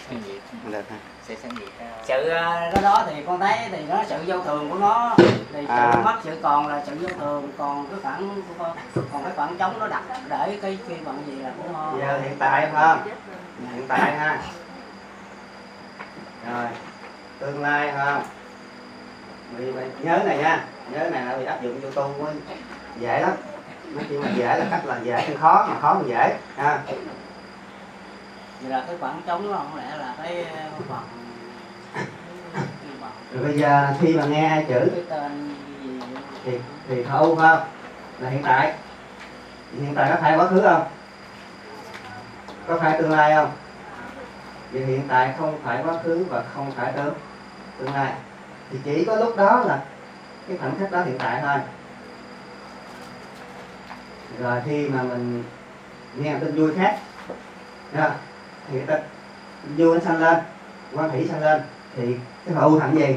Được ha. Sự đó thì con thấy thì nó sự vô thường của nó, thì sự mất sự còn là sự vô thường, còn cái khoảng trống nó đặt để cái khi bằng gì là của nó. Giờ hiện tại phải không? Hiện tại ha. Rồi tương lai phải không? Nhớ này nha, nhớ này là bị áp dụng vô tu mới dễ lắm. Nói chuyện mà dễ là cách là dễ hơn khó, mà khó mà dễ ha. Vậy là cái khoảng trống nó không lẽ là cái phần. Rồi bây giờ khi mà nghe hai chữ thì thâu phải không? Là hiện tại. Hiện tại có phải quá khứ không? Có phải tương lai không? Vì hiện tại không phải quá khứ và không phải tương lai. Thì chỉ có lúc đó là cái khoảnh khắc đó hiện tại thôi. Rồi khi mà mình nghe tin vui khác thì cái tin vui nó sanh lên, quan thủy sanh lên, thì cái thọ thành gì?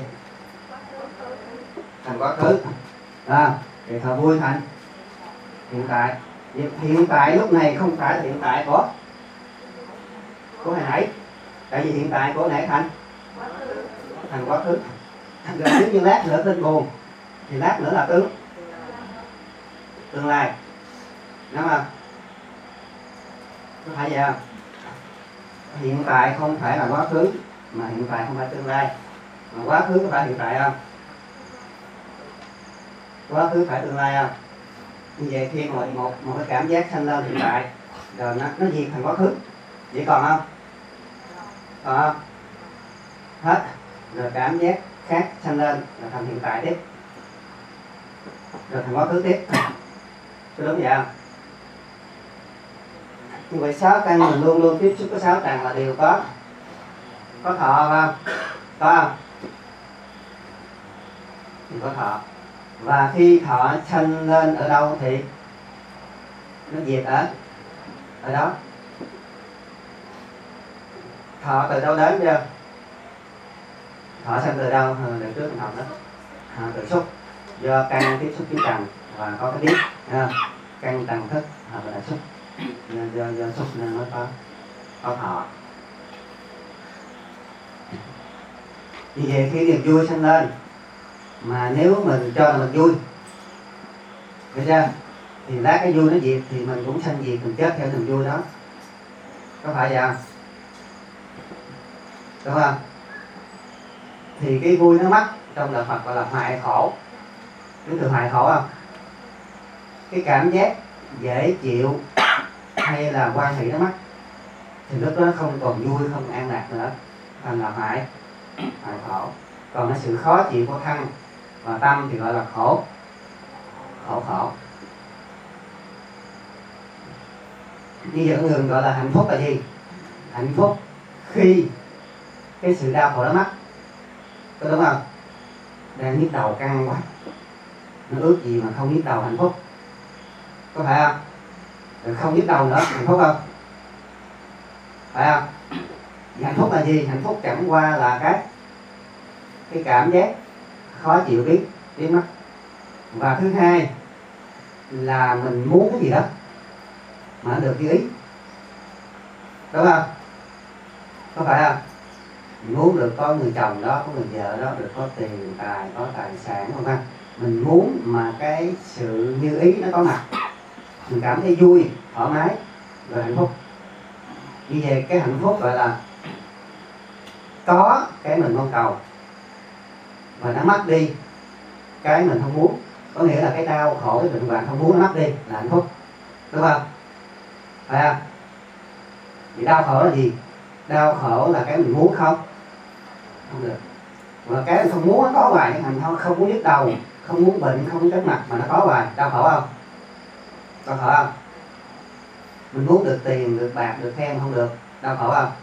Thành quá khứ. Thì thọ vui thành hiện tại. Hiện tại lúc này không phải là hiện tại của hồi nãy. Tại vì hiện tại của hồi nãy thành quá khứ. Rồi nếu như lát nữa tin buồn thì lát nữa là tương lai. Đúng không? Có phải vậy không? Hiện tại không phải là quá khứ, mà hiện tại không phải tương lai. Mà quá khứ có phải hiện tại không? Quá khứ phải tương lai không? Như vậy khi một cái cảm giác sanh lên hiện tại, rồi nó diệt thành quá khứ, vậy còn không? Còn không? Hết. Rồi cảm giác khác sanh lên là thành hiện tại tiếp, rồi thành quá khứ tiếp. Có đúng vậy không? Như vậy 6 căn mình luôn luôn tiếp xúc với 6 trần là đều có thọ không? Có không? Thì có thọ. Và khi thọ sanh lên ở đâu thì nó diệt ở đó. Thọ từ đâu đến chưa? Thọ sanh từ đâu? Đợt trước mình học đó. Từ xúc. Do căn tiếp xúc với trần và có cái biết. Căn trần thức hoặc là xúc. Do xúc nên nó có thọ. Như vậy khi niềm vui sanh lên, mà nếu mình cho là mình vui, được chưa? Thì lát cái vui nó diệt thì mình cũng sanh diệt, mình chết theo niềm vui đó. Có phải vậy không? Đúng không? Thì cái vui nó mất, trong đạo Phật gọi là hoại khổ. Đúng từ hoại khổ không? Cái cảm giác dễ chịu hay là quan hệ nó mất, thì lúc đó không còn vui, không an lạc nữa, thành là hoại khổ. Còn cái sự khó chịu của thân và tâm thì gọi là khổ. Như vậy người gọi là hạnh phúc là gì? Hạnh phúc khi cái sự đau khổ đó mất. Có đúng không? Đang nhức đầu căng quá, nó ước gì mà không nhức đầu, hạnh phúc. Có phải không? Rồi không nhức đầu nữa, hạnh phúc không? Phải không? Hạnh phúc là gì? Hạnh phúc chẳng qua là cái cảm giác khó chịu biến mất. Và thứ hai là mình muốn cái gì đó mà nó được như ý. Đúng không? Có phải không? Mình muốn được có người chồng đó, có người vợ đó, được có tiền tài, có tài sản, không không? Mình muốn mà cái sự như ý nó có mặt, mình cảm thấy vui, thoải mái, rồi hạnh phúc. Như vậy cái hạnh phúc gọi là có cái mình mong cầu và nó mất đi cái mình không muốn. Có nghĩa là cái đau khổ, cái bệnh hoạn không muốn nó mất đi là hạnh phúc. Đúng không? Phải không? Vậy đau khổ là gì? Đau khổ là cái mình muốn không được. Mà cái mình không muốn nó có hoài, thành không muốn nhức đầu, không muốn bệnh, không muốn chóng mặt mà nó có hoài, đau khổ không? Đau khổ không? Mình muốn được tiền, được bạc, được khen không được, đau khổ không?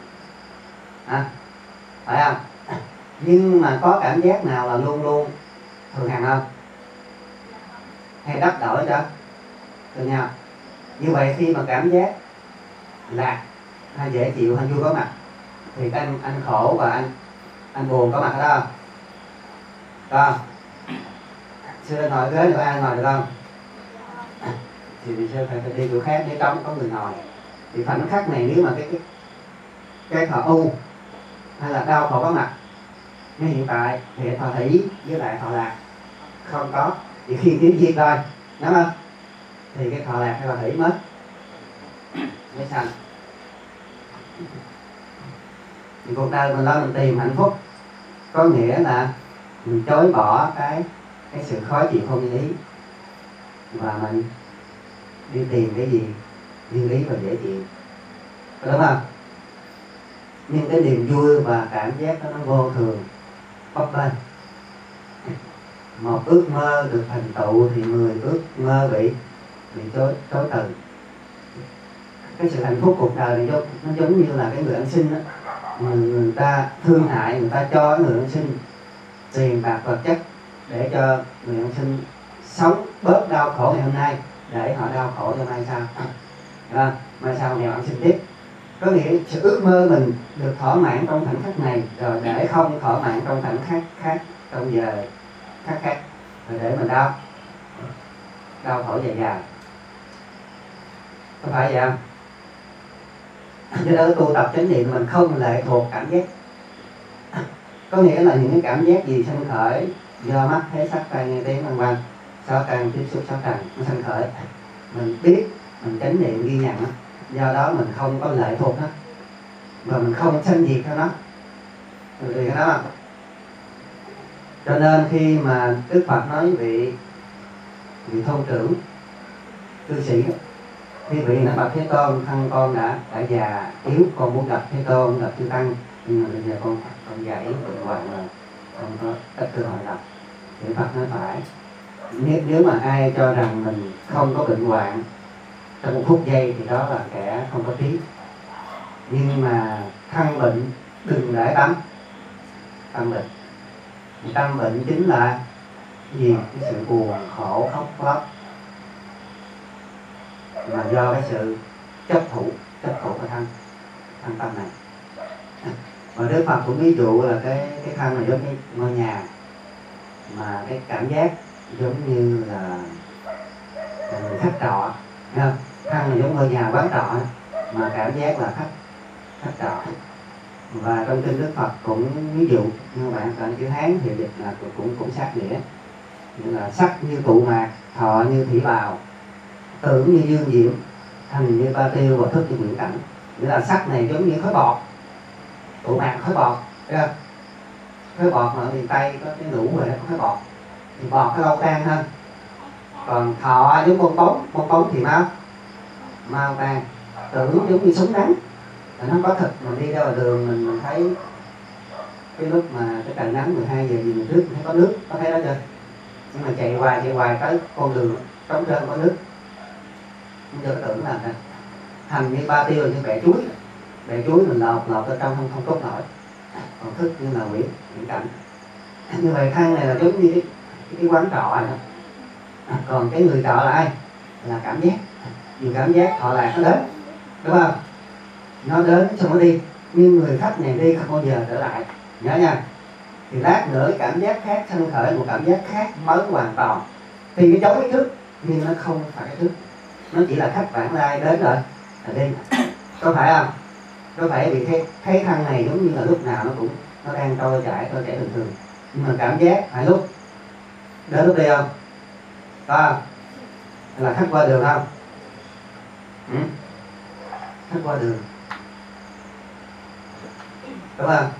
Phải không? Nhưng mà có cảm giác nào là luôn luôn thường hằng không? Hay đắp đổi cho từ nhau? Như vậy khi mà cảm giác lạc hay dễ chịu hay vui có mặt thì anh khổ và anh buồn có mặt ở đó không? Có không? Sư lên ngồi ghế nữa, ai ngồi được không? Thì sư phải đi chỗ khác, nếu trống có người ngồi. Thì khoảnh khắc này nếu mà cái thọ u hay là đau khổ có mặt. Nhưng hiện tại thì thọ thủy với lại thọ lạc không có, thì khi kiếm diệt rồi, đúng không? Thì cái thọ lạc hay thọ thủy mới sanh. Thì cuộc đời mình lo mình tìm hạnh phúc, có nghĩa là mình chối bỏ cái sự khó chịu không như ý, và mình đi tìm cái gì như ý và dễ chịu, đúng không? Nhưng cái niềm vui và cảm giác đó nó vô thường, bấp bênh. Một ước mơ được thành tựu thì 10 ước mơ bị chối từ. Cái sự hạnh phúc cuộc đời này nó giống như là cái người ăn xin đó. Người ta thương hại, người ta cho người ăn xin tiền bạc vật chất để cho người ăn xin sống bớt đau khổ ngày hôm nay, để họ đau khổ cho mai sau. Mai sau nghèo ăn xin tiếp. Có nghĩa sự ước mơ mình được thỏa mãn trong khoảnh khắc này, rồi để không thỏa mãn trong khoảnh khắc khác, trong giờ khác, rồi để mình đau khổ dài dài. Có phải vậy không? Cho nên tu tập chánh niệm mình không lệ thuộc cảm giác. Có nghĩa là những cái cảm giác gì sanh khởi do mắt thấy sắc tai nghe tiếng vân vân, sáu căn tiếp xúc sáu trần nó sanh khởi, mình biết, mình chánh niệm ghi nhận nó. Do đó mình không có lệ thuộc nó, mà mình không sanh diệt theo nó. Được cái đó không? Cho nên khi mà Đức Phật nói vị thôn trưởng cư sĩ, khi vị đã bạch Thế Tôn, thân con đã già yếu, con muốn gặp Thế Tôn, gặp chư tăng, nhưng mà bây giờ con già yếu bệnh hoạn rồi, không có ít cơ hội gặp. Thì Phật nói phải, nếu mà ai cho rằng mình không có bệnh hoạn trong một phút giây thì đó là kẻ không có trí. Nhưng mà thân bệnh đừng để tâm bệnh. Tâm bệnh chính là gì? Cái sự buồn khổ khóc lóc, mà do cái sự chấp thủ của thân tâm này. Và Đức Phật cũng ví dụ là cái thân này giống như ngôi nhà, mà cái cảm giác giống như là người khách trọ, không? Thân này giống ngôi nhà quán trọ, mà cảm giác là khách trọ. Và trong kinh Đức Phật cũng ví dụ, như bạn cần chữ Hán thì dịch là cũng sát nghĩa, như là sắc như tụ mạc, thọ như thủy bào, tưởng như dương diệu, thành như ba tiêu, và thức như nguyện cảnh. Nghĩa là sắc này giống như khói bọt, tụ mạc khói bọt, thấy không? Khói bọt mà ở miền Tây có cái lũ rồi đó, khói bọt thì bọt cái lâu tan hơn. Còn thọ giống bong bóng thì mau tan. Tưởng giống như súng nắng, nó có thật. Mình đi ra ngoài đường mình thấy cái lúc mà cái trời nắng 12 giờ gì mình thấy có nước, có thấy đó chưa? Nhưng mà chạy hoài tới con đường trống trơn có nước, không cho cái tưởng là thành như ba tiêu, như bẹ chuối mình lọt ở trong không cốt nổi. Còn thức như là nguyện cảnh. Như vậy thân này là giống như cái quán trọ này. Còn cái người trọ là ai? Là cảm giác. Vì cảm giác thọ lạc nó đến, đúng không? Nó đến xong nó đi, nhưng người khách này đi không bao giờ trở lại, nhớ nha. Thì lát nữa cái cảm giác khác sanh khởi một cảm giác khác mới hoàn toàn. Thì cái giống cái thức, nhưng nó không phải cái thức, nó chỉ là khách vãng lai đến rồi là đi. Có phải không? Có phải vì thấy thân này giống như là lúc nào nó đang trôi chảy bình thường, nhưng mà cảm giác phải lúc đến lúc đi không? Có không? Là khách qua đường không? Khách qua đường, đúng không?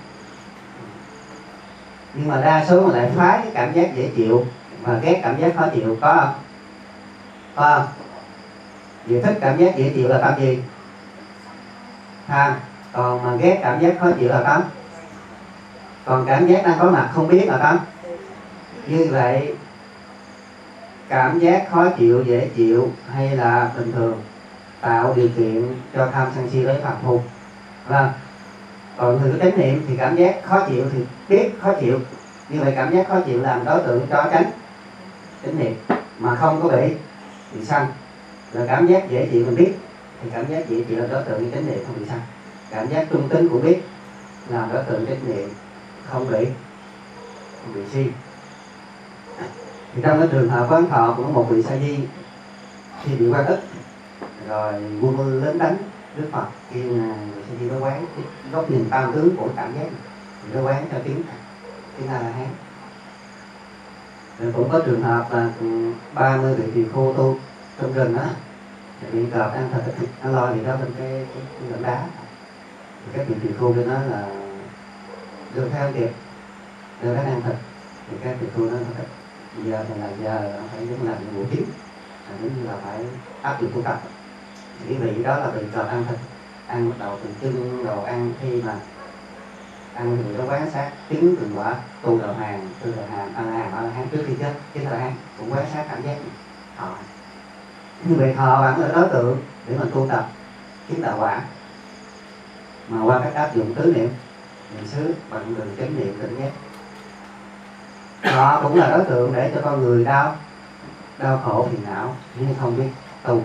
Nhưng mà đa số mà lại phái cái cảm giác dễ chịu và ghét cảm giác khó chịu, có không? Có không? Vì thích cảm giác dễ chịu là tâm gì? Tham. Còn mà ghét cảm giác khó chịu là tâm. Còn cảm giác đang có mặt không biết là tâm. Như vậy cảm giác khó chịu, dễ chịu hay là bình thường tạo điều kiện cho tham sân si lấy phạm phục. Vâng. Còn người có chánh niệm thì cảm giác khó chịu thì biết khó chịu. Như vậy cảm giác khó chịu làm đối tượng cho chánh niệm mà không có bị sân. Rồi cảm giác dễ chịu mình biết thì cảm giác dễ chịu là đối tượng cho chánh niệm không bị sân. Cảm giác trung tính cũng biết làm đối tượng chánh niệm không bị si. Thì trong cái trường hợp quán thọ cũng có một vị sa di, khi bị quan ức rồi vua mưu lớn đánh Đức Phật kêu người sẽ đi nó quán cái góc nhìn tam tướng của cảm giác, nó quán cho tiếng A La Hán. Rồi cũng có trường hợp là 30 vị tỳ khưu tu trong rừng á, bị cọp ăn thịt, ăn lòi gì đó bên cái ngọn đá. Thì các vị tỳ khưu cho nó là đưa theo kịp, đưa nó ăn thịt. Thì các tỳ khưu nó thích. Giờ thì là giờ phải giống làm nhiệm vụ chính, giống như là phải áp dụng tu tập. Cái vị đó là vị cọp ăn thịt, ăn bắt đầu từ chân đồ ăn, khi mà ăn thì nó quán sát chứng từng quả tu đạo hàng, tư đạo hàng, A La Hán trước khi chết, chứ A La Hán cũng quán sát cảm giác thọ. Như vậy thọ vẫn là đối tượng để mình tu tập chứng đạo quả, mà qua cách áp dụng tứ niệm xứ bằng đường chánh niệm tỉnh giác. Thọ cũng là đối tượng để cho con người đau khổ phiền não nhưng không biết tu.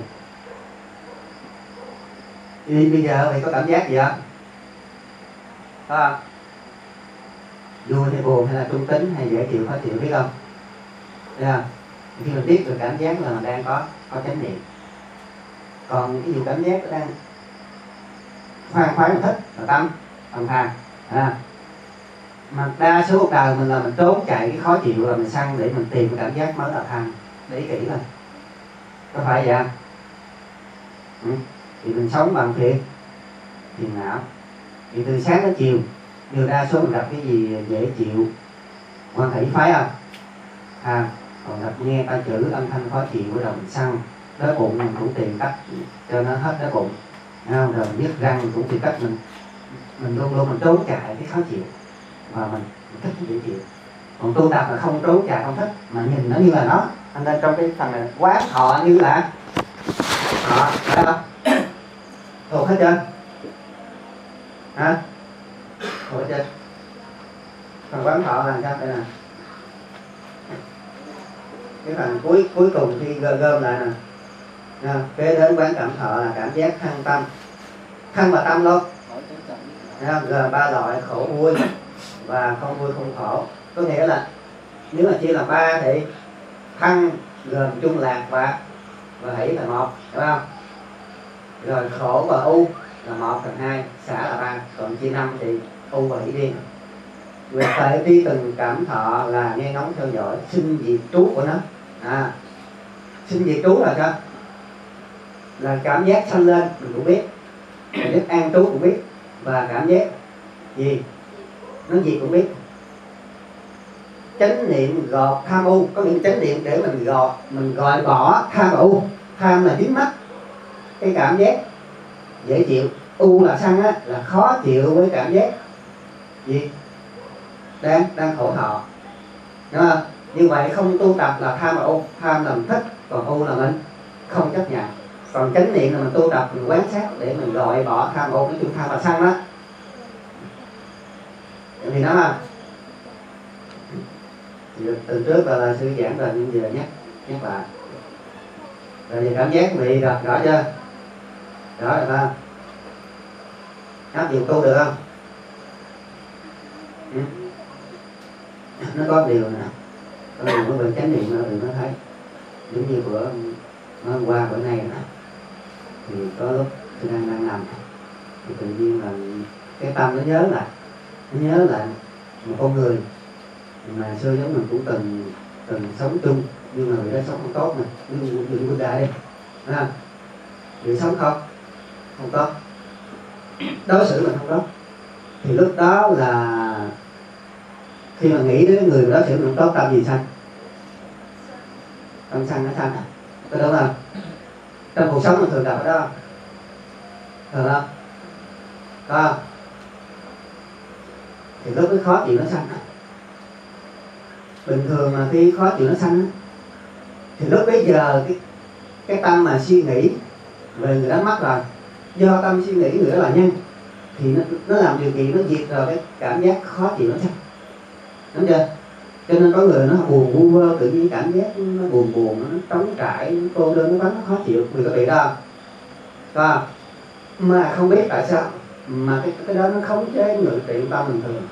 Thì bây giờ thì có cảm giác gì không? Có không? Vui hay buồn hay là trung tính hay dễ chịu khó chịu, biết không? Thấy không? Khi mình biết được cảm giác là mình đang có chánh niệm. Còn ví dụ cảm giác nó đang khoái mình thích là tâm tham. Mà đa số cuộc đời mình là mình trốn chạy cái khó chịu, là mình săn để mình tìm cái cảm giác mới là tham. Để ý kỹ lên, có phải vậy không? Thì mình sống bằng phiền não. Thì từ sáng đến chiều điều đa số mình gặp cái gì dễ chịu, quan thị phái không? Còn gặp nghe ta chữ âm thanh khó chịu bắt đầu mình săn. Đói bụng mình cũng tìm cách cho nó hết đói bụng, rồi mình biết răng mình cũng tìm cách mình luôn luôn mình trốn chạy cái khó chịu và mình thích cái dễ chịu. Còn tu tập là không trốn chạy không thích, mà nhìn nó như là nó. Nên trong cái phần này quán thọ như là thọ, phải không? Thuộc hết trơn hả? Thuộc hết trơn. Phần quán thọ là sao đây nè? Cái phần cuối cùng khi gom lại nè, kế đến quán cảm thọ là cảm giác thân tâm, thân và tâm luôn. Gồm 3 loại khổ vui và không vui không khổ. Có nghĩa là nếu mà chia làm 3 thì thân gồm chung lạc và hỷ là 1, đúng không? Rồi khổ và u là 1 phần 2, xả là 3, còn chia 5 thì u và hỷ riêng. Việc phải đi từng cảm thọ là nghe ngóng theo dõi sinh diệt trú của nó. Sinh diệt trú là sao? Là cảm giác sanh lên mình cũng biết, cảm giác an trú cũng biết, và cảm giác gì nó gì cũng biết. Chánh niệm gọt tham u, có những chánh niệm để mình gọi bỏ tham và u. Tham là dính mắc cái cảm giác dễ chịu, u là sân á, là khó chịu với cảm giác gì đang khổ thọ. Đúng không? Như vậy không tu tập là tham và u. Tham là mình thích, còn u là mình không chấp nhận. Còn chánh niệm là mình tu tập, mình quán sát để mình loại bỏ tham và u. Nói chung tham và sân đó thì nó mà từ trước là sư giảng rồi, nhưng giờ nhắc lại. Rồi về cảm giác bị rõ chưa? Rõ rồi không? Áp dụng tu được không? Nó có điều nè, có điều nó về chánh niệm nó thấy. Giống như hôm qua bữa nay nè, thì có lúc tôi đang nằm thì tự nhiên là cái tâm nó nhớ lại một con người mà xưa giống mình cũng từng sống chung, nhưng mà người đó sống không tốt nè, như Buddha đây, thấy không? Người sống không tốt, đối xử mình không tốt, thì lúc đó là khi mà nghĩ đến người đối xử mình không tốt, tâm gì sanh? Tâm sanh nó sanh, có đúng không? Trong cuộc sống mình thường gặp ở đó không? Có không? Thì lúc cái khó chịu nó sanh. Bình thường mà khi khó chịu nó sanh thì lúc bấy giờ cái tâm mà suy nghĩ về người đó mất rồi, do tâm suy nghĩ người đó là nhân, thì nó làm điều kiện, nó diệt rồi cái cảm giác khó chịu nó sanh. Đúng chưa? Cho nên có người nó buồn vu vơ, tự nhiên cảm giác nó buồn, nó trống trải, nó cô đơn, nó vắng, nó khó chịu. Người có bị đó không? Có không? Mà không biết tại sao mà cái đó nó khống chế ngự trị tâm bình thường.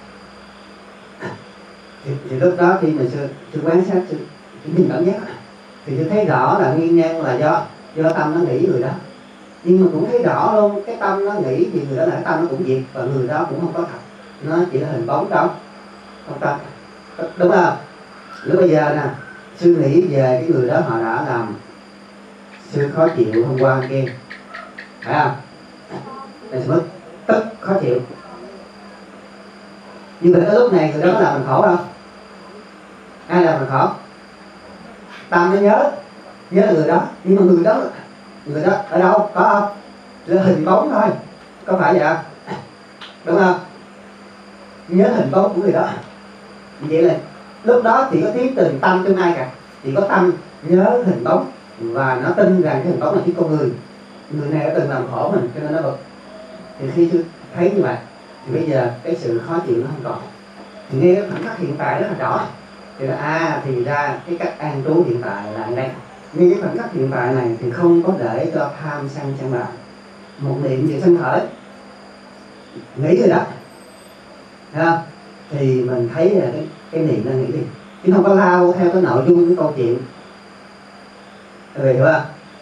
Thì lúc đó khi mà sư quan sát, sư nhìn cảm giác thì sư thấy rõ là nguyên nhân là do tâm nó nghĩ người đó. nhưng mà cũng thấy rõ luôn cái tâm nó nghĩ thì người đó là cái tâm nó cũng diệt, và người đó cũng không có thật, nó chỉ là hình bóng đó, không tâm, đúng không? Lúc bây giờ nè, suy nghĩ về cái người đó họ đã làm sự khó chịu hôm qua kia, phải không? Mình sẽ mất tức khó chịu, nhưng mà tới lúc này người đó có làm mình khổ đâu? Ai làm mình khổ? Tâm nó nhớ là người đó, nhưng mà người đó ở đâu, có không? Là hình bóng thôi, có phải vậy không? Đúng không? Nhớ hình bóng của người đó, vậy là lúc đó chỉ có tiếng tình tâm trong ai cả, chỉ có tâm nhớ hình bóng và nó tin rằng cái hình bóng là cái con người này đã từng làm khổ mình cho nên nó bực. Thì khi thấy như vậy thì bây giờ cái sự khó chịu nó không còn, thì nghe cái khoảnh khắc hiện tại rất là rõ. Thì là thì ra cái cách an trú hiện tại là đây. Nhưng cái khoảnh khắc hiện tại này thì không có để cho tham sân sân lại. Một niệm gì sân khởi, nghĩ rồi đó, thấy không? Thì mình thấy là cái niệm đang nghĩ đi, chứ không có lao theo cái nội dung cái câu chuyện. Rồi hiểu không?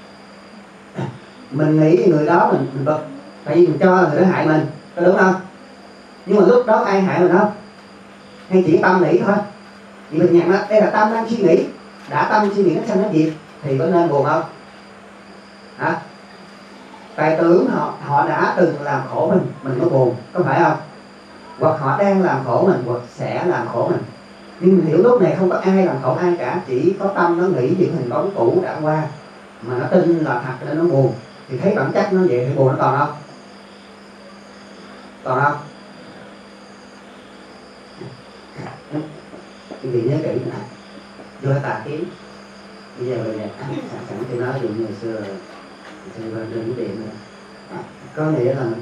Mình nghĩ người đó mình bực, tại vì mình cho người đó hại mình, có đúng không? Nhưng mà lúc đó ai hại mình không? Hay chỉ tâm nghĩ thôi? Thì mình nhận ra đây là tâm đang suy nghĩ, đã tâm suy nghĩ nó sanh nó diệt, thì có nên buồn không? Hả? Tại tưởng họ đã từng làm khổ mình có buồn, có phải không? Hoặc họ đang làm khổ mình, hoặc sẽ làm khổ mình. Nhưng mình hiểu lúc này không có ai làm khổ ai cả, chỉ có tâm nó nghĩ những hình bóng cũ đã qua, mà nó tin là thật nên nó buồn. Thì thấy bản chất nó vậy thì buồn nó còn không? Còn không? Quý vị nhớ kỹ nè, vô tà kiến. Bây giờ mình sẵn tôi nói dụ như hồi xưa lên cái điện này. Có nghĩa là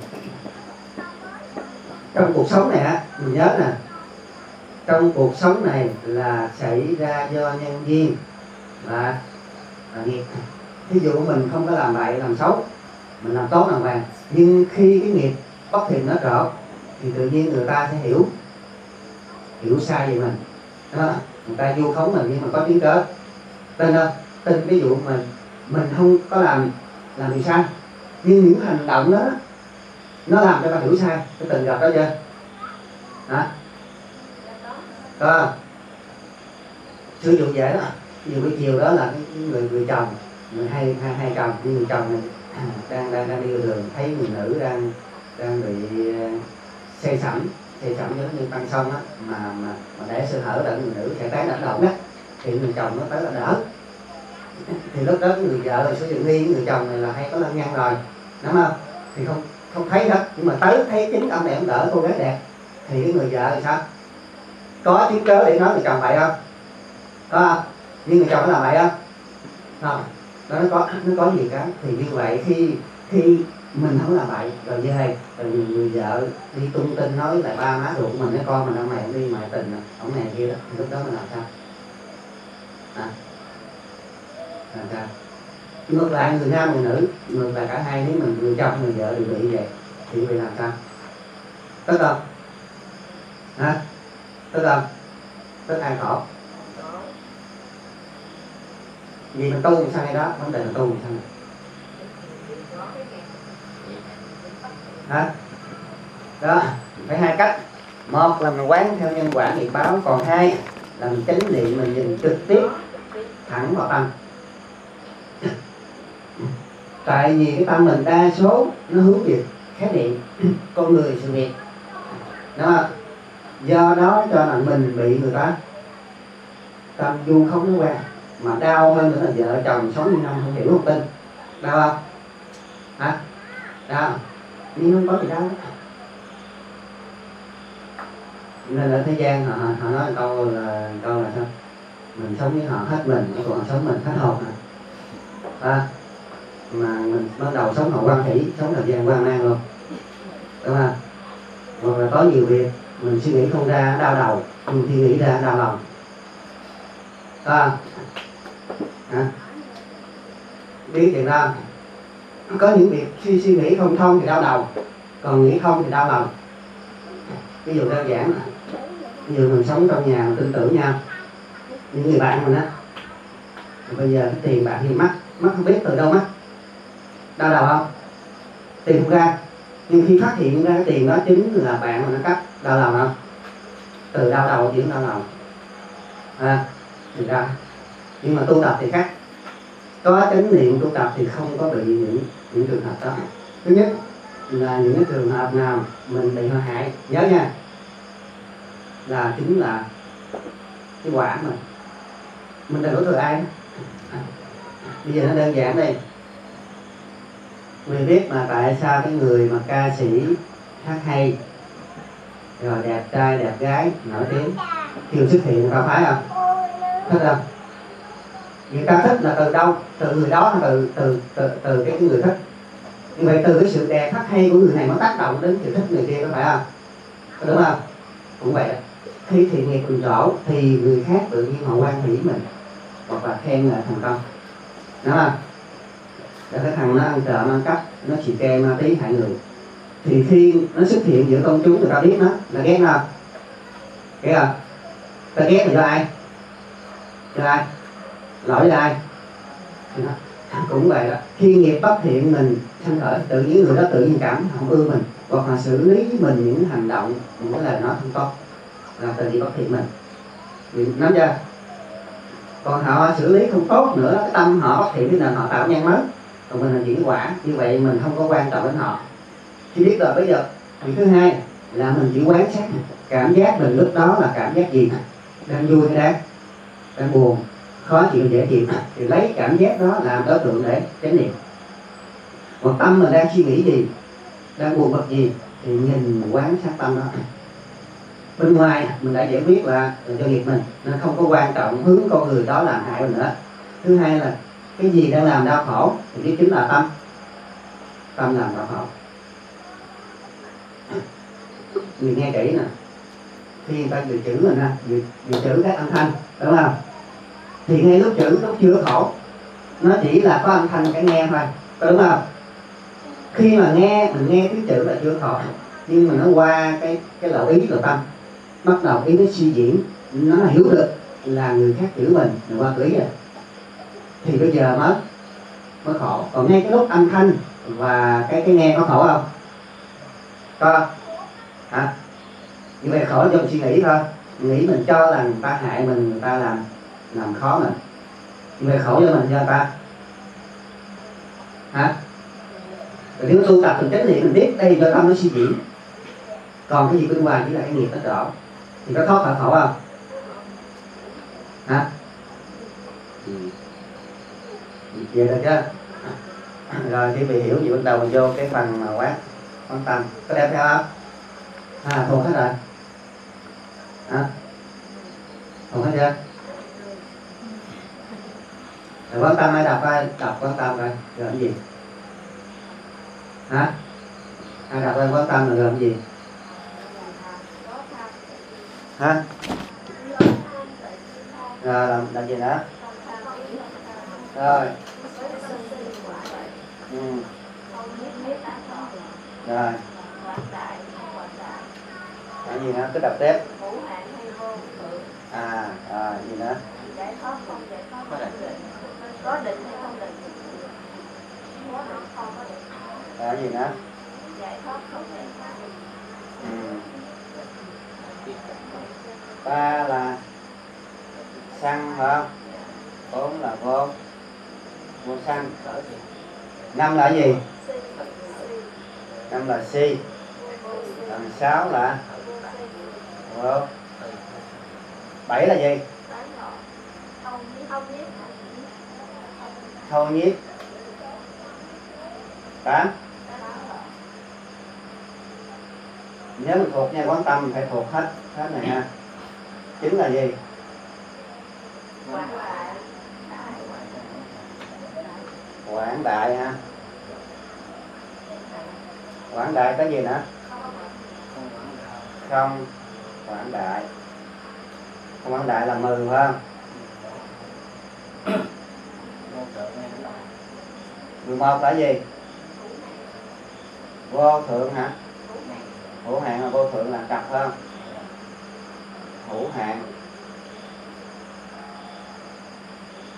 trong cuộc sống này á, mình nhớ nè, trong cuộc sống này là xảy ra do nhân duyên và nghiệp. Ví dụ mình không có làm bậy làm xấu, mình làm tốt làm vàng, nhưng khi cái nghiệp bất thiện nó trộn thì tự nhiên người ta sẽ hiểu sai về mình đó. Người ta vu khống mình nhưng mà có chứng cớ, tin không? Tin ví dụ mình không có làm gì sai, nhưng những hành động đó nó làm cho ta hiểu sai. Cái từng gặp đó chưa? Hả? Sử dụng dễ đó. Ví dụ buổi chiều đó là cái người chồng, người hai chồng, người chồng này đang đi đường, thấy người nữ đang bị say sẩm giống như tăng sông á, mà để sơ hở là người nữ sẽ tán đỡ đầu đó, thì người chồng nó tới là đỡ. Thì lúc đó người vợ là sử dụng nghi người chồng này là hay có lăng nhăng rồi, đúng không? Thì không thấy hết, nhưng mà tới thấy chính ông này ông đỡ cô gái đẹp, thì cái người vợ thì sao? Có chứng cớ để nói người chồng vậy không? Có không? Nhưng người chồng nó làm vậy không? Không. Đó nó có gì cái. Thì như vậy khi mình không làm vậy rồi về, rồi người vợ đi tung tin nói lại ba má ruột mình, cái con mình ông này đi ngoại tình, ông này kia đó, thì lúc đó mình làm sao? Làm sao? Ngược lại người nam người nữ, ngược lại cả hai, nếu mình người chồng người vợ đều bị vậy thì bị làm sao? Tức không? Hả? Tức không? Tức ai khổ? Vì mình tu sao hay đó, vấn đề là tu sao này? Hả? Đó, phải hai cách. Một là mình quán theo nhân quả nghiệp báo, còn hai là mình chánh niệm, mình nhìn trực tiếp thẳng vào tâm. Tại vì cái tâm mình đa số nó hướng về khái niệm con người sự việc đó, do đó cho là mình bị người ta tâm du không nó quen, mà đau hơn nữa là vợ chồng sống như năm không hiểu không tin. Đau không? Hả? Đau nhưng không có gì đau. Nên ở thế gian họ nói câu là sao? Mình sống với họ hết mình, còn sống mình hết hồn hả? Mà mình bắt đầu sống hậu quan thủy, sống thời gian quan mang luôn, đúng không? Hoặc là có nhiều việc mình suy nghĩ không ra đau đầu, nhưng suy nghĩ ra đau lòng, hả? Biết chuyện đó. Có những việc suy nghĩ không thông thì đau đầu, còn nghĩ thông thì đau lòng. Ví dụ đơn giản, ví dụ mình sống trong nhà tin tưởng nhau, những người bạn mình á, bây giờ cái tiền bạc thì mắc không biết từ đâu mắc, đau đầu không? tìm không ra. Nhưng khi phát hiện ra cái tiền đó chính là bạn mà nó cấp, đau lòng không? Từ đau đầu chuyển đau lòng thì ra. Nhưng mà tu tập thì khác, có chánh niệm tu tập thì không có bị những trường hợp đó. Thứ nhất là những cái trường hợp nào mình bị hại, nhớ nha, là chính là cái quả mình đừng có thừa ai. Bây giờ nó đơn giản đây, mình biết mà tại sao cái người mà ca sĩ hát hay rồi đẹp trai đẹp gái nổi tiếng khi xuất hiện, có phải không? Thích không? Người ta thích là từ đâu? Từ người đó, từ cái người thích. Như vậy từ cái sự đẹp hát hay của người này nó tác động đến sự thích người kia, có phải không? Đúng không? Cũng vậy. Khi thiện nghiệp mình rõ thì người khác tự nhiên họ quan hỷ mình hoặc là khen là thành công, đúng không? Là cái thằng nó ăn trộm ăn cắp, nó chỉ kê ma tí hại người, thì khi nó xuất hiện giữa công chúng người ta biết nó là ghét nó, ghét không? Ta ghét là do ai? Do ai? Lỗi là ai? Cũng vậy đó. Khi nghiệp bất thiện mình sanh khởi, tự nhiên người đó tự nhiên cảm không ưa mình, hoặc là xử lý với mình những hành động, những cái lời nói không tốt, là từ nghiệp bất thiện mình. Nắm chưa? Còn họ xử lý không tốt nữa, cái tâm họ bất thiện nên họ tạo nhân mới, còn mình là chuyển quả. Như vậy mình không có quan trọng đến họ. Khi biết rồi bây giờ, việc thứ hai là mình chỉ quan sát cảm giác mình lúc đó là cảm giác gì, đang vui hay đang buồn, khó chịu dễ chịu, thì lấy cảm giác đó làm đối tượng để chánh niệm. Một tâm mình đang suy nghĩ gì, đang buồn bực gì, thì nhìn quan sát tâm đó. Bên ngoài mình đã giải quyết là do nghiệp mình, nên không có quan trọng hướng con người đó làm hại mình nữa. Thứ hai là cái gì đang làm đau khổ thì cái chính là tâm làm đau khổ. Mình nghe kỹ nè, khi người ta dự trữ mình dự trữ các âm thanh, đúng không? Thì ngay lúc trữ, lúc chưa khổ, nó chỉ là có âm thanh cái nghe thôi, đúng không? Khi mà mình nghe tiếng chữ là chưa khổ, nhưng mà nó qua cái lậu ý lậu tâm, bắt đầu ý nó suy diễn, nó hiểu được là người khác chữ mình là qua cửa rồi, thì bây giờ mới khổ. Còn ngay cái lúc âm thanh và cái nghe có khổ không? Có hả? Như vậy khổ trong suy nghĩ thôi, nghĩ mình cho là người ta hại mình, người ta làm khó mình, như vậy khổ cho mình cho người ta hả? Rồi nếu tu tập mình chánh niệm mình biết đây do tâm nó suy diễn, còn cái gì bên ngoài chỉ là cái nghiệp nó rõ, thì có thoát khỏi khổ không? Hả? Vậy được chưa? Rồi khi bị hiểu gì bắt đầu mình vô cái phần mà quán tâm, có đem theo không? Thuộc hết rồi. Thuộc hết chưa? Rồi quán tâm ai đọc quán tâm rồi gồm gì? Hả? Ai đọc quán tâm là gồm gì? Hả? Rồi làm gì nữa? Rồi. Rồi. Cái gì nữa? Cứ đọc tiếp. Gì nữa? Có định hay không định? Cái gì nữa? Ba là sanh phải không? 4 là vô sanh. 5 là gì? 5 là si. 6 là vô. 7 là gì? Thâu nhiếp. 8. Nếu mình thuộc nha, quán tâm phải thuộc hết này ha. 9 là gì? Quảng đại ha. Quảng đại có gì nữa? Không quảng đại. Không quảng đại là 10 phải không? 11 là gì? Vô thượng hả? Hữu hạn là vô thượng là cặp không? Hữu hạn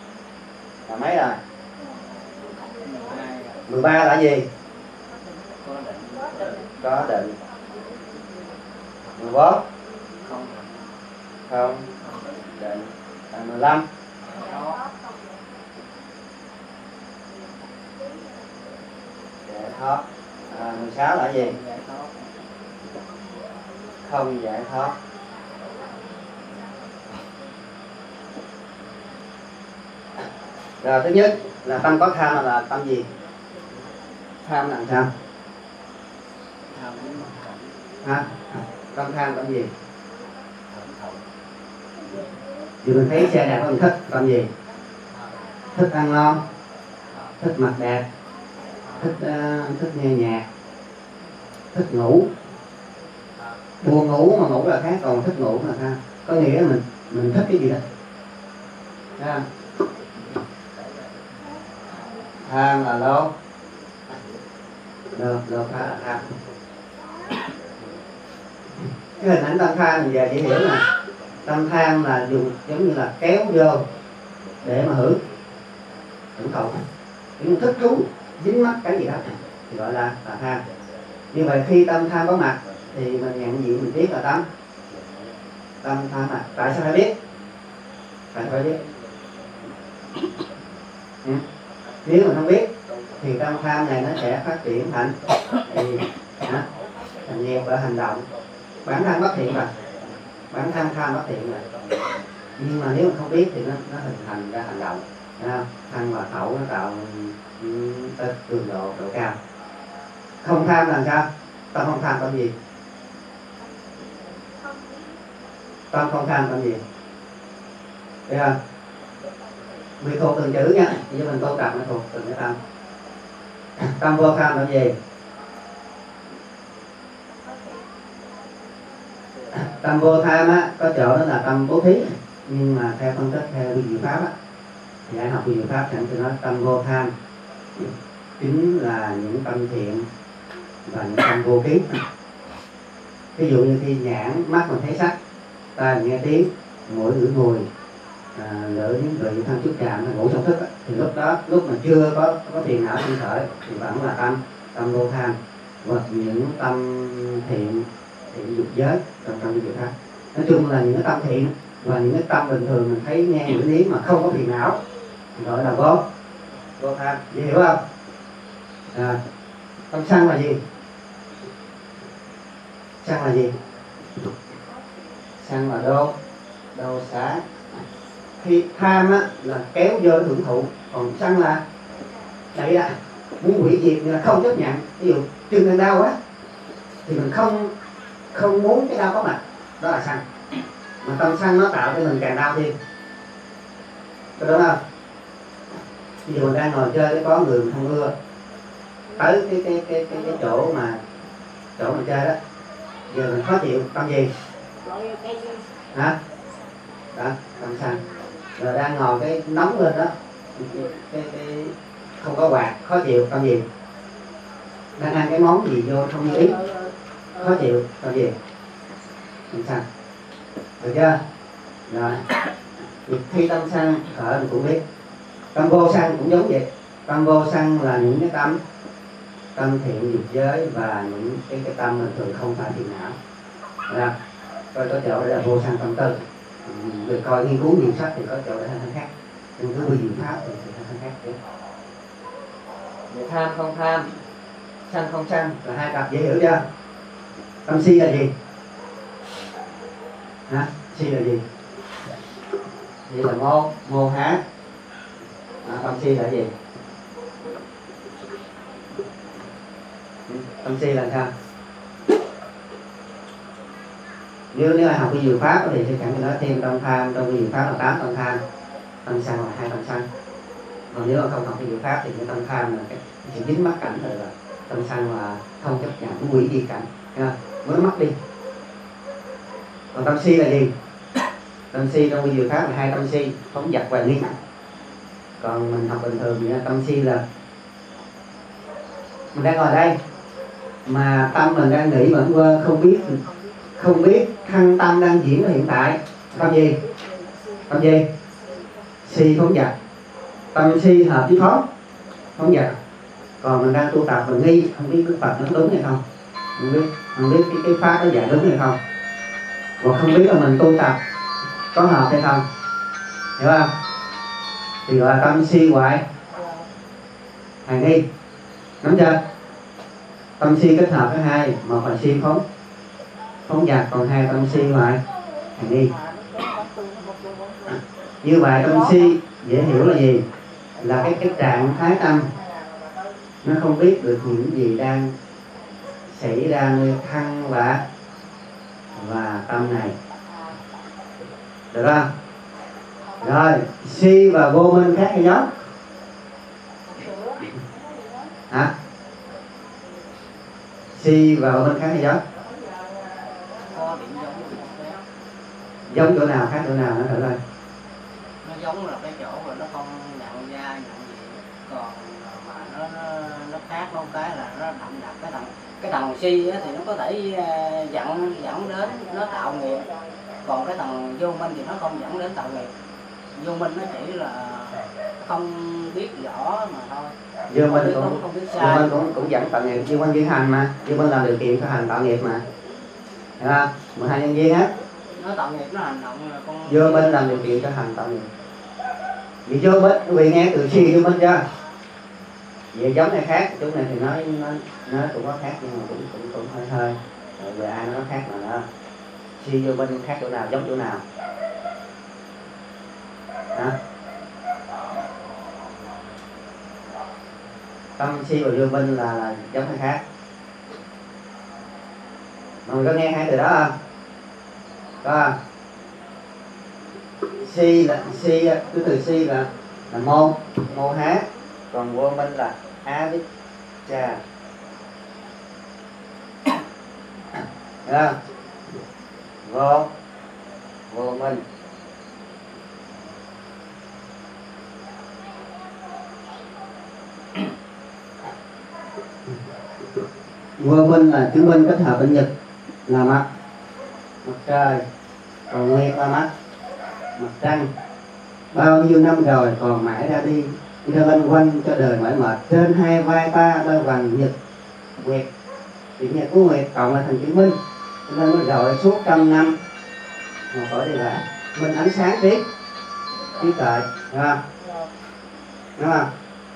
là mấy rồi? 13 là gì? có định. 14 không không định. 15 giải thoát. 16 là gì? giải thoát. Không giải thoát. Rồi thứ nhất là tâm có tham là tâm gì? Tham là sao? Tham đến mặt cảnh. Ha? Tâm tham tâm gì? Vì mình thấy xe đẹp mình thích tâm gì? Thích ăn ngon, thích mặc đẹp, thích nghe nhạc, thích ngủ. Buồn ngủ mà ngủ là khác, còn thích ngủ là sao? Có nghĩa là mình thích cái gì đó. Thấy không? Tham là lô, lô phá là tham. Cái hình ảnh tâm tham mình giờ chỉ hiểu là tâm tham là dùng giống như là kéo vô để mà hưởng thụ, những thích thú, dính mắc cái gì đó thì gọi là tham. Như vậy khi tâm tham có mặt thì mình nhận diện mình biết là tâm tham mặt. Tại sao phải biết? Tại sao phải biết? Nếu mình không biết thì tâm tham này nó sẽ phát triển thành nghiệp và hành động. Bản thân bất thiện rồi, bản thân tham bất thiện rồi, nhưng mà nếu mình không biết thì nó hình thành ra hành động. Thân và khẩu nó tạo tới cường độ cao. Không tham là sao? Tâm không tham tâm gì? Tâm không tham tâm gì? Thấy không? Vì thuộc từng chữ nha, thì mình tôn trọng nó thuộc từng cái tâm. Tâm vô tham tâm gì? Tâm vô tham á, có chỗ đó là tâm bố thí, nhưng mà theo phân tích theo vi diệu pháp á, giải học vi diệu pháp chẳng tôi nói tâm vô tham chính là những tâm thiện và những tâm vô kiến. Ví dụ như khi nhãn mắt mình thấy sắc, tai mình nghe tiếng, mũi ngửi mùi, lưỡi những vị thân xúc chạm, ngũ trong thức á, thì lúc đó lúc mà chưa có phiền não sinh khởi thì vẫn là tâm vô tham. Hoặc những tâm thiện dục giới trong vi diệu pháp. Nói chung là những cái tâm thiện và những cái tâm bình thường mình thấy nghe ngửi nếm mà không có phiền não gọi là vô tham. Vậy hiểu không? Tâm sân là gì? Sân là gì? Sân là đô xá. Khi tham á là kéo vô hưởng thụ, còn sân là đẩy ra, muốn hủy diệt là không chấp nhận. Ví dụ chân đang đau quá thì mình không muốn cái đau có mặt, đó là sân. Mà tâm sân nó tạo cho mình càng đau thêm, có đúng không? Ví dụ mình đang ngồi chơi, có người mình không ưa tới cái chỗ mà chơi đó, giờ mình khó chịu, tâm gì? Hả? Đó, tâm sân. Rồi đang ngồi cái nóng lên đó, cái không có quạt, khó chịu, tâm gì? Đang ăn cái món gì vô không như ý, khó chịu, tâm gì? Tâm sân. Được chưa? Rồi. Khi tâm sân khởi mình cũng biết. Tâm vô sân cũng giống vậy. Tâm vô sân là những cái tâm thiện dục giới và những cái tâm mình thường không phải phiền não. Rồi. Coi có chỗ để là vô sân tâm tư. Được coi nghiên cứu nhiều sách thì có chỗ để thân khác. Nhưng cứ vi diệu pháp thì thân khác chứ. Vậy tham không tham, sân không sân là hai cặp, dễ hiểu chưa? Tâm si là gì? Hả? Si là gì? Vậy là mô há. Tâm si là gì? Tâm si là sao? Nếu ai học vi diệu pháp thì sẽ chẳng nói thêm tâm tham. Trong vi diệu pháp là 8 tâm tham, tâm sân là 2 tâm sân. Còn nếu không học vi diệu pháp thì cái tâm tham là cái sự dính mắc cảnh rồi, tâm sân là không chấp nhận, cũng hủy đi cảnh, mới mất đi. Còn tâm si là gì? Tâm si trong vi diệu pháp là 2 tâm si, phóng dật và nghi. Còn mình học bình thường thì tâm si là mình đang ngồi đây mà tâm mình đang nghĩ vẫn quơ, không biết thân tâm đang diễn ở hiện tại. Tâm gì? Tâm gì? Si phóng dật. Tâm si hợp với phóng dật. Còn mình đang tu tập mình nghi, không biết Đức Phật nó đúng hay không. không biết cái pháp nó dạy đúng hay không, hoặc không biết là mình tu tập có hợp hay không, hiểu không? Thì gọi là tâm si hoại hành nghi, nắm chưa? Tâm si kết hợp với hai, một là si phóng dật, còn hai tâm si hoại hành nghi. Như vậy tâm si dễ hiểu là gì? Là cái trạng thái tâm nó không biết được những gì đang xảy ra nơi thân và tâm này, được không? Rồi si và vô minh khác hay giống? Hả? Si và vô minh khác hay giống? Có điểm giống. Giống chỗ nào, khác chỗ nào nữa thử coi. Nó giống là cái chỗ mà nó không nhận ra nhận gì, còn mà nó khác một cái là nó đậm đặc. Cái thằng si á, thì nó có thể dẫn đến nó tạo nghiệp, còn cái thằng vô minh thì nó không dẫn đến tạo nghiệp. Vô minh nó chỉ là không biết rõ mà thôi. Vô minh cũng dẫn tạo nghiệp, vô minh vi hành mà, vô minh làm điều kiện cho hành tạo nghiệp mà, hiểu không? 12 nhân duyên hết. Nó tạo nghiệp, nó hành động là con Vô minh làm điều kiện cho hành tạo nghiệp. Vì vô minh, quý vị nghe từ si vô minh chưa? Vậy giống này khác, chỗ này thì nó cũng có khác nhưng mà cũng hơi về ai nó khác mà nó si vô minh khác chỗ nào, giống chỗ nào? Hả? Tâm si và vô minh là giống hay khác? Mọi người có nghe hai từ đó không? Có không? Si cái từ si là mô há, còn vô minh là avijja, hiểu không? Vô minh. Vô minh là chứng minh kết hợp bên nhật là mặt trời, còn nguyệt là mặt trăng. Bao nhiêu năm rồi còn mãi ra đi loanh quanh cho đời mỏi mệt, trên hai vai ta đôi vầng nhật nguyệt, chữ nhật của nguyệt cộng là thành chữ minh, cho nên mới rồi suốt trăm năm mà khỏi đi lại minh ánh sáng trí tuệ, đúng không? Đúng không?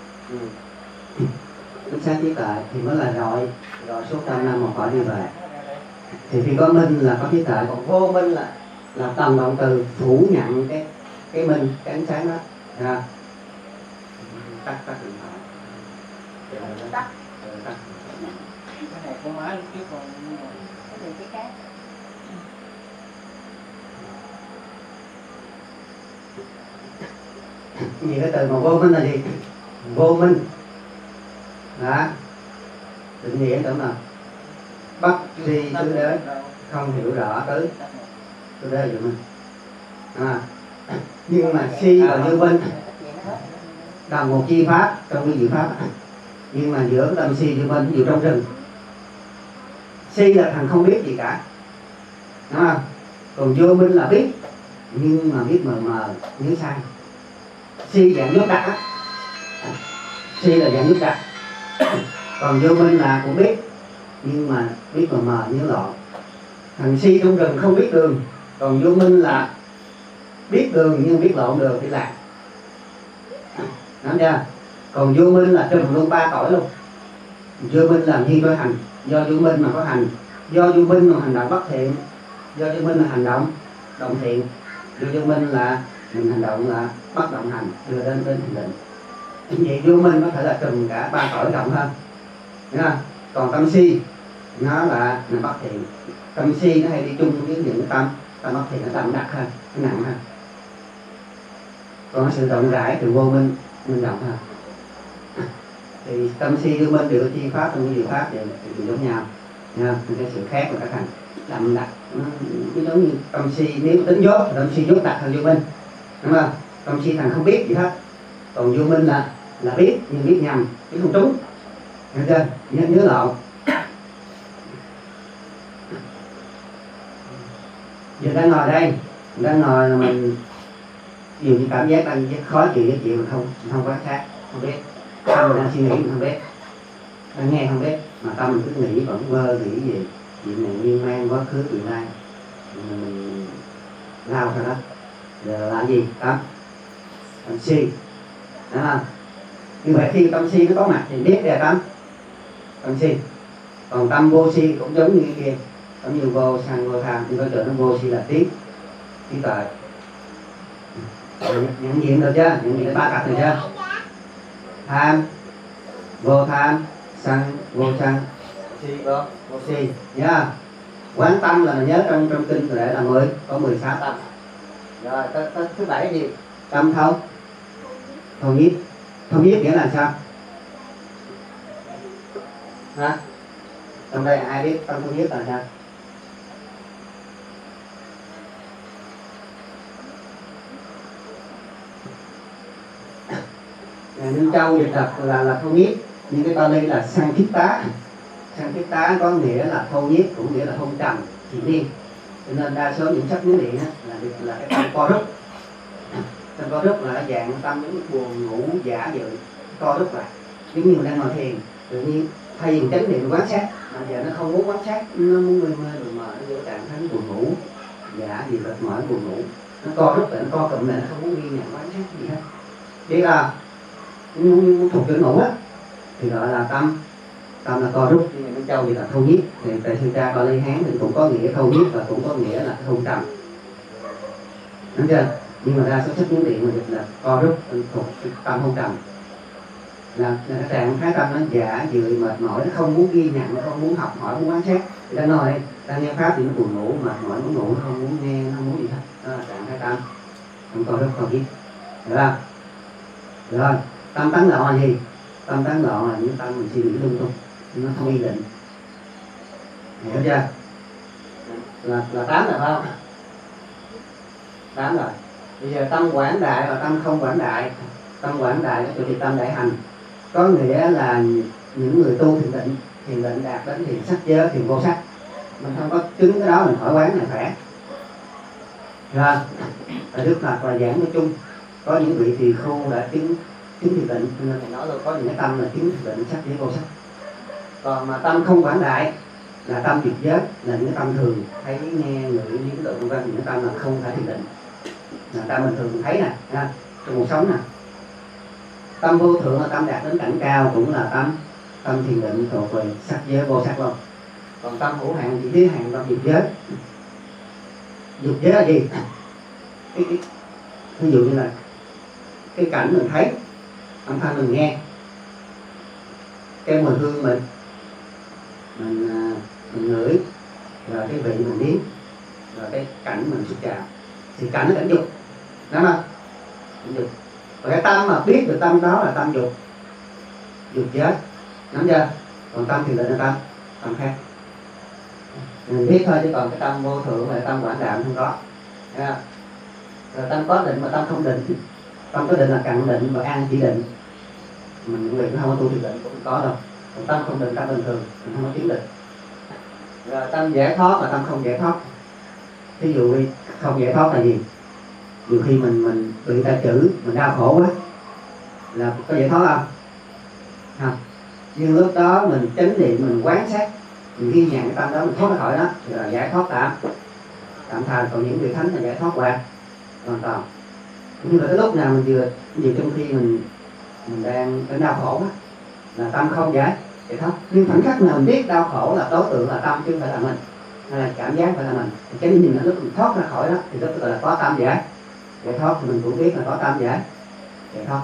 Ánh sáng trí tuệ thì mới là rồi suốt trăm năm mà khỏi đi về. Thì khi có minh là có trí tuệ, còn vô minh là tầm động từ phủ nhận cái minh, cái ánh sáng đó, à. Tắt điện thoại. Tắt. Cái này con má lúc trước còn cái khác. Gì cái từ mà vô minh là gì? Vô minh đó, định nghĩa tưởng nào bất tri tứ đế, không hiểu rõ tứ đế vậy mình. Nhưng mà si và vô minh đồng một chi pháp trong cái diệu pháp, nhưng mà giữa cái tâm si vô minh, ví dụ trong rừng, si là thằng không biết gì cả, đúng không? Còn vô minh là biết, nhưng mà biết mờ nhớ sai. Si dạng nhốt đặt á, si là dạng nhốt đặt, còn vô minh là cũng biết nhưng mà biết mờ nhớ lộn. Thằng si trong rừng không biết đường, còn vô minh là biết đường nhưng biết lộn đường, biết lạc, nắm chưa? Còn vô minh là trùm luôn ba cõi luôn. Vô minh làm gì có hành, do vô minh mà có hành, do vô minh mà hành động bất thiện, do vô minh là hành động động thiện, do vô minh là mình hành động là bất động hành, đưa đến hành định. Vậy vô minh có thể là trùm cả ba cõi rộng hơn, hiểu không? Còn tâm si nó là bất thiện, tâm si nó hay đi chung với những cái tâm bất thiện, nó đậm đặc hơn, nó nặng hơn. Còn sự rộng rãi từ vô minh rộng hơn. Thì tâm si vô minh đều có chi pháp trong cái diệu pháp vậy thì giống nhau, nha. Cái sự khác là các thành đậm đặc, nó giống như tâm si, nếu tính dốt tâm si dốt đặc hơn vô minh, đúng không? Tâm si thằng không biết gì hết, còn vô minh là biết nhưng biết nhầm, biết không trúng, hiểu chưa? Nhớ lộn. Giờ đang ngồi đây, đang ngồi là mình nhiều như cảm giác đang khó chịu mình không có khác, không biết, mình đang suy nghĩ mình không biết, đang nghe không biết, mà tâm mình cứ nghĩ vẫn vơ nghĩ gì chuyện này miên man quá khứ tương lai, mình lao theo đó. Giờ là gì? Tâm si, đúng không? Như vậy khi tâm si nó có mặt thì biết là tâm si. Còn tâm vô si cũng giống như cái kia, giống như vô sân vô tham, nhưng có chỗ nó vô si là trí tuệ. Nhận diện được chưa? Nhận diện ba cặp được chưa? Tham, vô tham, sân, vô sân, si, vô si, nhớ. Quán tâm là mình nhớ trong kinh để là có 16 tâm. Rồi thứ 7 gì? Tâm thấu nhiếp. Thấu nhiếp nghĩa là sao? Hả? Trong đây ai biết tâm thấu nhiếp là sao? Ninh Châu dịch là thâu nhiếp, nhưng cái Pali là Sankhitta. Sankhitta có nghĩa là thâu nhiếp, cũng nghĩa là thông trầm, chỉ niên. Cho nên đa số những sách miến điện là cái tâm co rút. Tâm co rút là cái dạng tâm những buồn ngủ giả dự, co rút lại. Giống như mình đang ngồi thiền, tự nhiên thay vì chánh niệm quán sát, mà giờ nó không muốn quán sát, nó muốn mê mê rồi mà nó vô trạng thái buồn ngủ, giả gì mệt mỏi buồn ngủ, nó co rút lại, nó co cụm lại, nó không muốn ghi nhận quán sát gì hết. Biết là thuộc chỗ ngủ á thì gọi là tâm là co rút. Nhưng mà Minh Châu thì là thâu nhiếp, thì tại sư cha Pali Hán thì cũng có nghĩa thâu nhiếp và cũng có nghĩa là thâu trầm, đúng chưa? Nhưng mà đa số sách miến điện mà dịch là co rút, thuộc tâm thâu trầm, là cái trạng thái tâm nó giả dự mệt mỏi, nó không muốn ghi nhận, nó không muốn học hỏi, muốn quán sát. Thì đang nói đang nghe pháp thì nó buồn ngủ, mệt mỏi muốn ngủ, nó không muốn nghe, nó không muốn gì hết. Đó là trạng thái tâm co rút, thâu nhiếp, được không? Rồi tâm tán loạn là gì? Tâm tán loạn là những tâm mình suy nghĩ lung tung, nó không yên định, hiểu chưa? Là tám rồi phải không? Tám rồi. Bây giờ tâm quảng đại và tâm không quảng đại. Tâm quảng đại có chữ tâm đại hành, có nghĩa là những người tu thiền định đạt đến thiền sắc giới, thiền vô sắc. Mình không có chứng cái đó mình khỏi quán là khỏe. Rồi Đức Phật là giảng nói chung, có những vị tỳ khưu đã chứng thiền định, nên thầy nói là có những cái tâm là chứng thiền định sắc giới vô sắc. Còn mà tâm không quảng đại là tâm diệt giới, là những cái tâm thường thấy nghe ngửi biến tượng vân vân, những cái tâm là không phải thiền định, là tâm mình thường thấy nè, trong cuộc sống nè. Tâm vô thượng là tâm đạt đến cảnh cao, cũng là tâm thiền định thuộc về sắc giới vô sắc luôn. Còn tâm hữu hạn chỉ giới hạn tâm diệt giới. Diệt giới là gì? Ví dụ như là cái cảnh mình thấy, âm thanh mình nghe, cái mùi hương mình ngửi, rồi cái vị mình nếm, rồi cái cảnh mình xúc chạm, thì cảnh nó cảnh dục, đúng không? Cảnh dục. Và cái tâm mà biết được tâm đó là tâm dục giới, nắm chưa? Còn tâm thiền định là tâm khác. Mình biết thôi, chứ còn cái tâm vô thượng và tâm quảng đại không có. Rồi tâm có định mà tâm không định. Tâm có định là cận định và an chỉ định. Mình nguyện không có tu thiền định cũng không có đâu. Còn tâm không định, tâm bình thường, mình không có chứng định. Rồi tâm giải thoát và tâm không giải thoát. Ví dụ đi, không giải thoát là gì? Nhiều khi mình bị ta chữ, mình đau khổ quá, là có giải thoát không? Không. Nhưng lúc đó mình chánh niệm, mình quán sát, mình ghi nhận cái tâm đó, mình thoát ra khỏi đó, thì là giải thoát tạm thời. Còn những vị thánh là giải thoát hoàn toàn. Nhưng mà cái lúc nào mình vừa trong khi mình đang đau khổ á, là tâm không giải thoát. Nhưng khoảnh khắc nào mình biết đau khổ là đối tượng là tâm chứ không phải là mình, hay là cảm giác phải là mình, thì cái nhìn là lúc mình thoát ra khỏi đó thì lúc gọi là có tâm giải thoát. Thì mình cũng biết là có tâm giải thoát.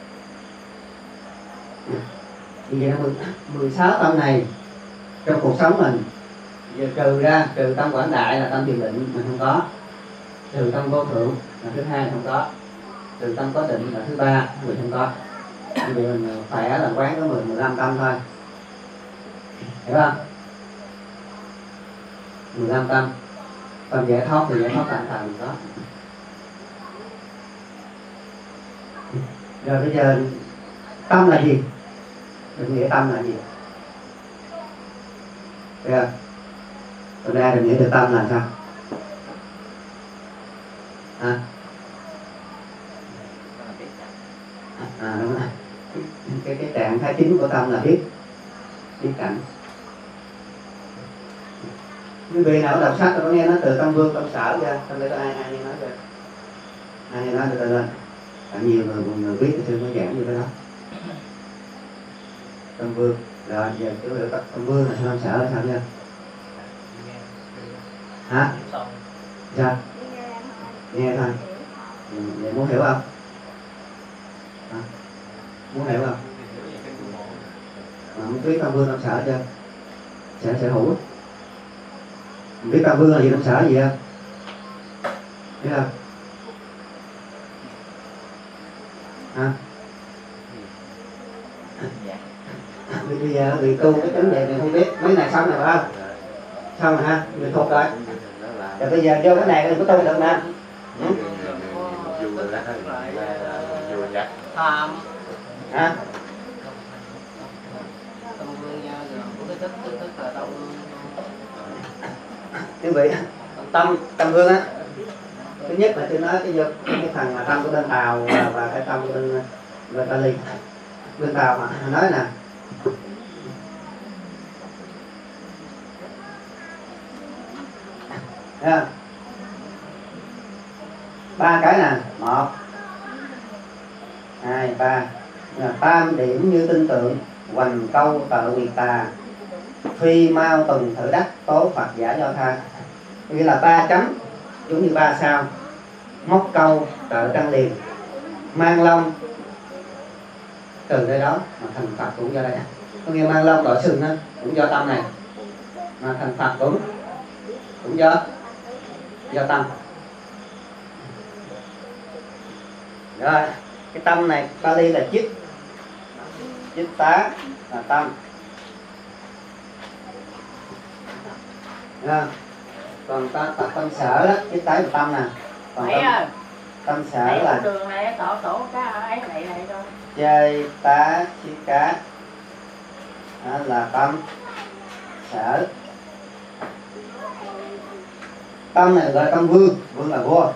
Vì vậy là 16 tâm này trong cuộc sống mình, giờ trừ tâm quảng đại là tâm thiền định mình không có, trừ tâm vô thượng là thứ hai không có, trừ tâm có định là thứ ba mình không có. Vì vậy mình khỏe là quán có 15 tâm thôi, hiểu không? 15 tâm. Tâm giải thoát thì giải thoát tạm thời mình có. Rồi bây giờ tâm là gì? Định nghĩa tâm là gì? Được. Còn ra định nghĩa được tâm là sao? Đúng rồi. Cái trạng thái chính của tâm là biết cảnh. Quý vị nào đọc sách có nghe nói từ tâm vương tâm sở chưa? Trong đây có ai nghe nói chưa? Ai nghe nói từ từ lên? Nhiều người biết thì sư mới giảng như cái đó. Tâm vương, rồi giờ chú hiểu tâm vương là tâm sở là sao nha? Hả? Sao? Nghe thôi. Vậy muốn hiểu không? Hả? Muốn hiểu không? Không biết tâm vương tâm sở chưa? Sở hữu. Biết tâm vương là gì, tâm sở là gì không? Biết không? Hả? Bây giờ bị tu cái tính vậy mình không biết. Mấy này xong rồi phải không? Xong rồi ha, mình thuộc rồi. Rồi bây giờ vô cái này đừng có tu được nè. Tham. Hả? Tâm vương nha, rồi cái tức là tâm vương. Quý vị, tâm vương á, thứ nhất là tôi nói cái phần mà tâm của bên Tàu và cái tâm của bên Bali. Bên Tàu mà nói nè, yeah. 3 cái nè, 1 2 3 là tam điểm như tinh tượng, hoành câu tự nguyệt tà, phi mau tùng thử đắc, tố Phật giả do tha. Nghĩa là 3 chấm giống như 3 sao, móc câu tự trăng liền, mang long từ đây đó mà thành Phật cũng do đây. Có nghĩa mang long đội sừng cũng do tâm này, mà thành Phật cũng do tâm. Rồi cái tâm này Pali là chít tá là tâm. Rồi. Còn tâm sở đó, chít tá là tâm nè. Còn tâm sở là đường này tổ cái ấy này thôi. Chê tá chít cá đó là tâm sở. Tâm này gọi là tâm vương, vương là vua.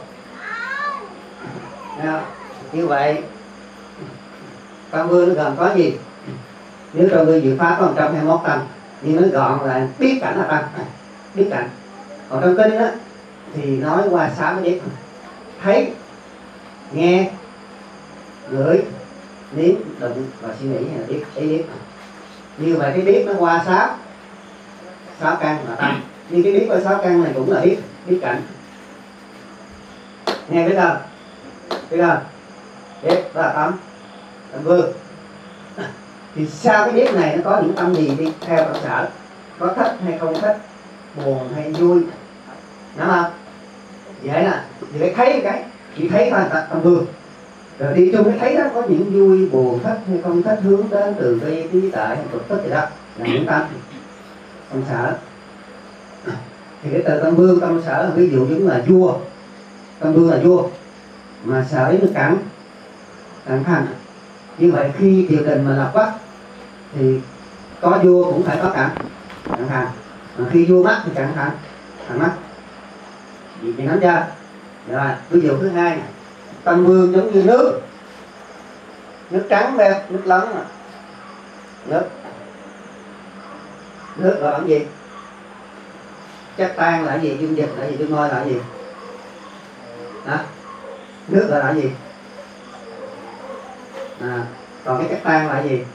Như vậy tâm vương nó gồm có gì? Nếu trong Nguyên Diệu Pháp có 121 tâm, nhưng nó gọn là biết cảnh là tâm, biết cảnh. Còn trong kinh á thì nói qua 6 cái biết: thấy, nghe, ngửi, nếm, đụng và suy nghĩ hay là biết, ý biết. Như vậy cái biết nó qua 6 căn là tâm, nhưng cái biết qua 6 căn này cũng là biết cảnh. Nghe biết không? Biết không? Biết đó là tâm vương. Thì sau cái biết này nó có những tâm gì đi theo tâm sở, có thích hay không thích, buồn hay vui, đúng không? Vậy nè, thì phải thấy cái chỉ thấy thôi là tâm vương. Rồi đi chung cái thấy đó có những vui buồn thích hay không thích, hướng đến từ bi trí tuệ hay cực thích gì đó là những tâm sở. Thì cái từ tâm vương tâm sở ví dụ giống là vua, tâm vương là vua mà sở với cảnh thành. Như vậy khi triều đình mà lập quốc thì có vua cũng phải có cảnh thành. Mà khi vua mất thì cảnh thành mất. Chị nắm chưa? Rồi ví dụ thứ hai, tâm vương giống như nước trắng đây, nước lớn mà. Nước gọi là gì? Chất tan là gì? Dung dịch là gì? Dung ngôi là gì? Đó. Nước gọi là gì? Còn cái chất tan là gì?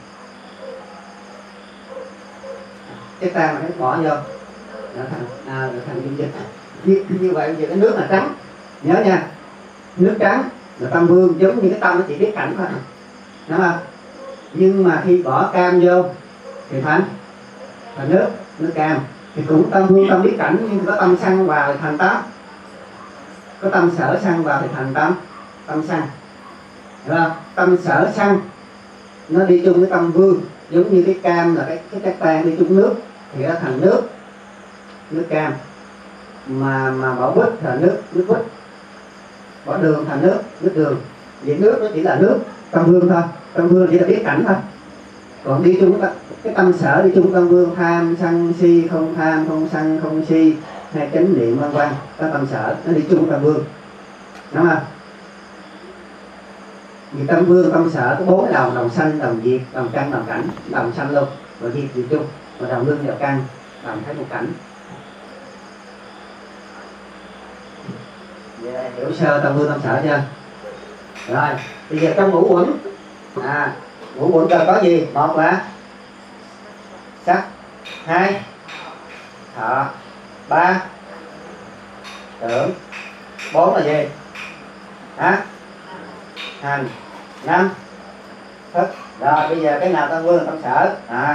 Chất tan là cái bỏ vô nó thành dung dịch. Như vậy giờ cái nước là trắng, nhớ nha, nước trắng là tâm vương, giống như cái tâm nó chỉ biết cảnh thôi, đúng không? Nhưng mà khi bỏ cam vô thì thành nước cam. Thì cũng tâm vương tâm biết cảnh, nhưng có tâm sân vào thì thành tám, có tâm sở sân vào thì thành tâm sân, hiểu không? Tâm sở sân nó đi chung với tâm vương, giống như cái cam là cái chất tan đi chung nước thì nó thành nước cam. Mà bỏ bút là nước bút, bỏ đường thành nước đường. Vậy nước nó chỉ là nước tâm vương thôi, tâm vương chỉ là biết cảnh thôi. Còn đi chung cái tâm sở đi chung tâm vương, tham sân si, không tham không sân không si hay chánh niệm vân vân, cái tâm sở nó đi chung tâm vương, đúng không? Vì tâm vương tâm sở có 4 đồng: đồng sanh, đồng diệt, đồng căn, đồng cảnh. Đồng sanh luôn, rồi diệt chung, và đồng lương vào căn, đồng thấy một cảnh. Vậy là hiểu sơ tam vương tam sở chưa? Rồi bây giờ trong ngũ uẩn, ngũ uẩn có gì? Một là sắc, hai thọ, ba tưởng, bốn là gì? Hành, năm thức. Rồi bây giờ cái nào tam vương tam sở?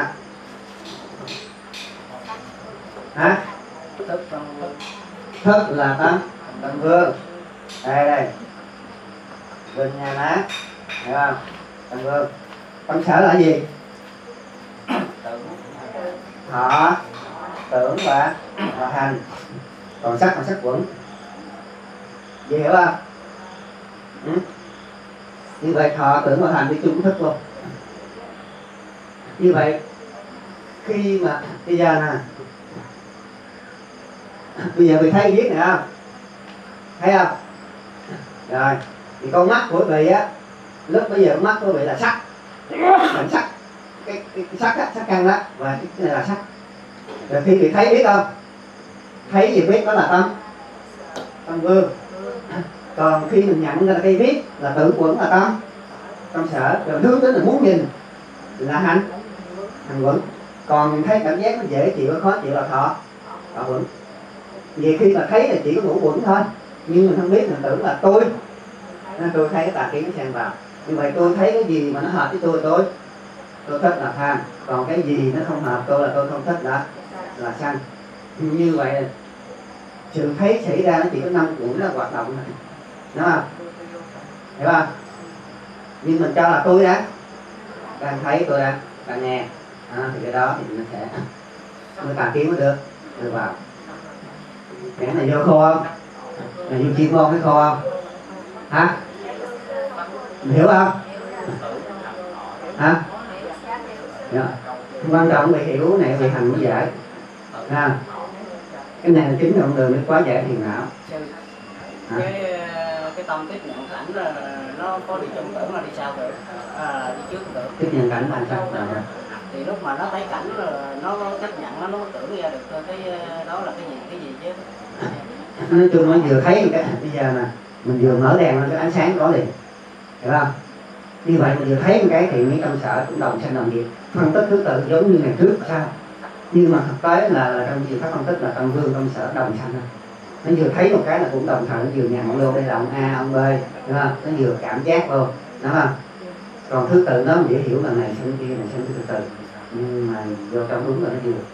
Thức là tam vương. Đây bên nhà lá, hiểu không? Tam vương. Tam sở là gì? Thọ, tưởng và hành. Còn sắc là sắc quẩn. Vậy hiểu không? Như vậy thọ, tưởng và hành đi chung thức luôn. Như vậy khi mà bây giờ nè, bây giờ mình thấy viết này không? Thấy không? Rồi thì con mắt của vị á, lúc bây giờ mắt của vị là sắc, là sắc, cái sắc á, sắc căn đó, và cái này là sắc. Rồi khi vị thấy biết không? Thấy gì biết đó là tâm vương. Còn khi mình nhận ra cái viết là tự quẩn là tâm sở. Rồi hướng đến là muốn nhìn là hành quẩn. Còn mình thấy cảm giác nó dễ chịu, khó chịu là thọ quẩn. Vì khi mà thấy là chỉ có ngũ quẩn thôi, nhưng mình không biết, mình tưởng là tôi, nên tôi thấy cái tà kiến nó xen vào. Như vậy tôi thấy cái gì mà nó hợp với tôi thích là tham. Còn cái gì nó không hợp tôi là tôi không thích là sân. Như vậy sự thấy xảy ra nó chỉ có 5 quẩn nó hoạt động này, đúng không? Hiểu không? Nhưng mình cho là tôi đang thấy, tôi đang nghe, thì cái đó thì nó sẽ mới tà kiến mới được vào. Cái này vô khô không? Này vô chuyên môn cái khô không? Hả? Mình hiểu không? Hả? Yeah. Quan trọng bị hiểu này, bị hành mới giải. Cái này là chính động đường nó quá giải thiền não. Cái tâm tiếp nhận cảnh là nó có đi trong tưởng là đi sau được, đi trước được. Tiếp nhận cảnh là sao? Thì lúc mà nó thấy cảnh là nó chấp nhận nó tưởng ra được cái đó là cái gì chứ. Nói chung nó vừa thấy cái bây giờ nè, mình vừa mở đèn lên cái ánh sáng có liền, hiểu không? Như vậy mình vừa thấy một cái thì mấy tâm sở cũng đồng sanh đồng diệt, phân tích thứ tự giống như ngày trước sao? Nhưng mà thực tế là trong chiều pháp phân tích là tâm vương tâm sở đồng sanh. Nó vừa thấy một cái là cũng đồng thời, nó vừa nhận luôn, đây là ông A ông B, đúng không? Nó vừa cảm giác luôn, đúng không? Còn thứ tự nó dễ hiểu là này sanh kia, này sanh thứ tự, nhưng mà vô trong đúng là nó vừa.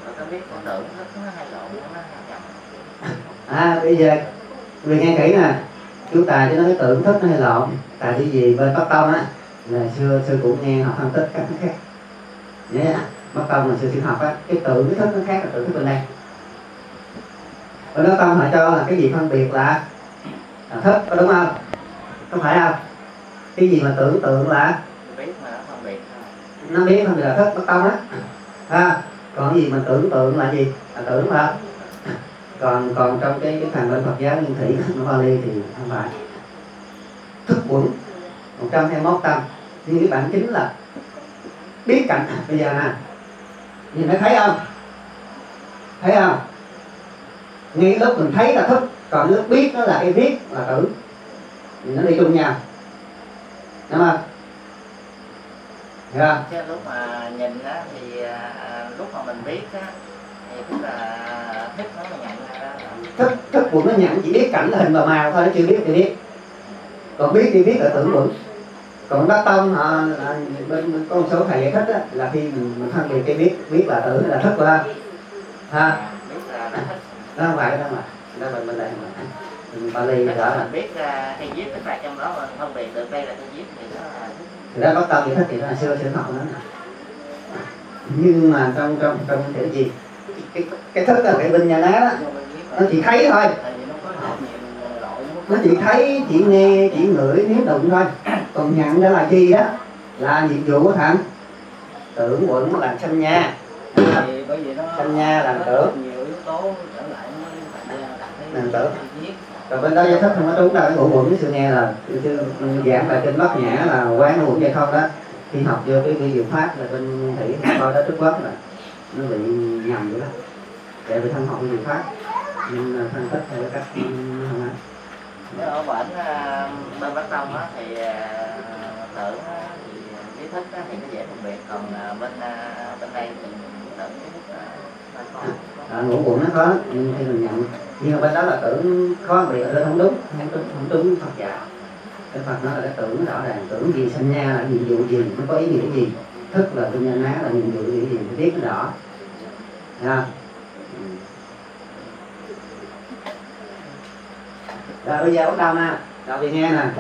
Bây giờ mình nghe kỹ nè, chú Tài cho nó cái tưởng thức nó hay lộn. Tại vì gì bên Bắc Tông á, là xưa cũng nghe học phân tích các cái khác. Nhớ Bắc Tông là sư học á, cái tưởng cái thức nó khác là tưởng thức bên đây. Bên Bắc Tông họ cho là cái gì phân biệt là thức, có đúng không? Không phải không? Cái gì mà tưởng tượng là biết mà nó phân biệt. Nó biết phân biệt là thức, Bắc Tông á. Còn cái gì mà tưởng tượng là gì? Là tưởng phải không? Còn trong cái phần bên Phật giáo Nguyên Thủy nó Pali thì không phải. Thức quẩn 121 tâm, nhưng cái bản chính là biết cảnh. Bây giờ nè, nhìn nó thấy không? Thấy không? Ngay lúc mình thấy là thức, còn lúc biết nó là cái viết là tưởng, thì nó đi chung nhau, đúng không? Hiểu không? Chứ lúc mà nhìn á thì lúc mà mình biết á thì tức là thức nó nhận ra. Thức quẩn nó nhận chỉ biết cảnh là hình và màu thôi, nó chưa biết thì biết. Còn biết thì biết là tưởng quẩn. Còn Bắc Tông họ bên có một số thầy giải thích á, là khi mình phân biệt cái biết là tưởng hay là thức rồi ha. Biết là thức. Đó không phải, đó mà đó bên đây mà mình Pali đó là biết hay viết, tức là trong đó mà phân biệt được đây là tôi viết thì đó là thì đó Bắc Tông giải thích thì đó là xưa học đó. Nhưng mà trong cái gì cái thức là cái bên nhà ná đó, nó chỉ thấy thôi, nó chỉ thấy, chỉ nghe, chỉ ngửi, nếu đụng thôi. Còn nhận ra là gì đó là nhiệm vụ của thằng tưởng quẩn là sanh nha. Sanh nha làm tưởng, nhiều yếu tố trở lại làm tưởng. Rồi bên đó giải thích không có trúng đâu, cái ngũ quẩn sự nghe là giảng bài trên Bát Nhã là quán ngũ quẩn vậy không đó. Khi học vô cái diệu pháp là bên Thủy coi đó trước quốc là nó bị nhầm vậy đó. Để bị thân học diệu pháp nhưng phân tích theo cách không á. bển bên Bắc Tông á thì tưởng thì lý thức á, thì nó dễ phân biệt, còn bên đây thì tưởng lý thức ngũ quẩn nó khó nhưng khi mình nhận, nhưng mà bên đó là tưởng khó bị ở đây không đúng, không đúng Phật dạy. Cái Phật nó là cái tưởng rõ ràng, tưởng gì sinh nha là nhiệm vụ gì, nó có ý nghĩa gì, thức là tinh nhân ná là nhiệm vụ gì, phải biết nó rõ. Thấy không? Rồi bây giờ bắt đầu nè, rồi thì nghe nè,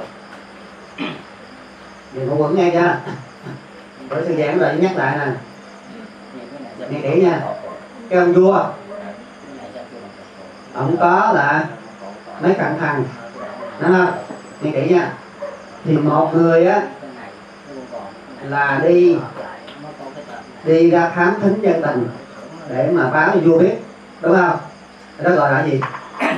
thì ngũ quẩn nghe chưa? Bởi sư giảng rồi nhắc lại nè, nghe kỹ nha. Cái ông vua ông có là mấy cạnh thằng, đúng không? Nghe kỹ nha. Thì một người á là đi ra thám thính dân tình để mà báo cho vua biết, đúng không? Đó gọi là gì?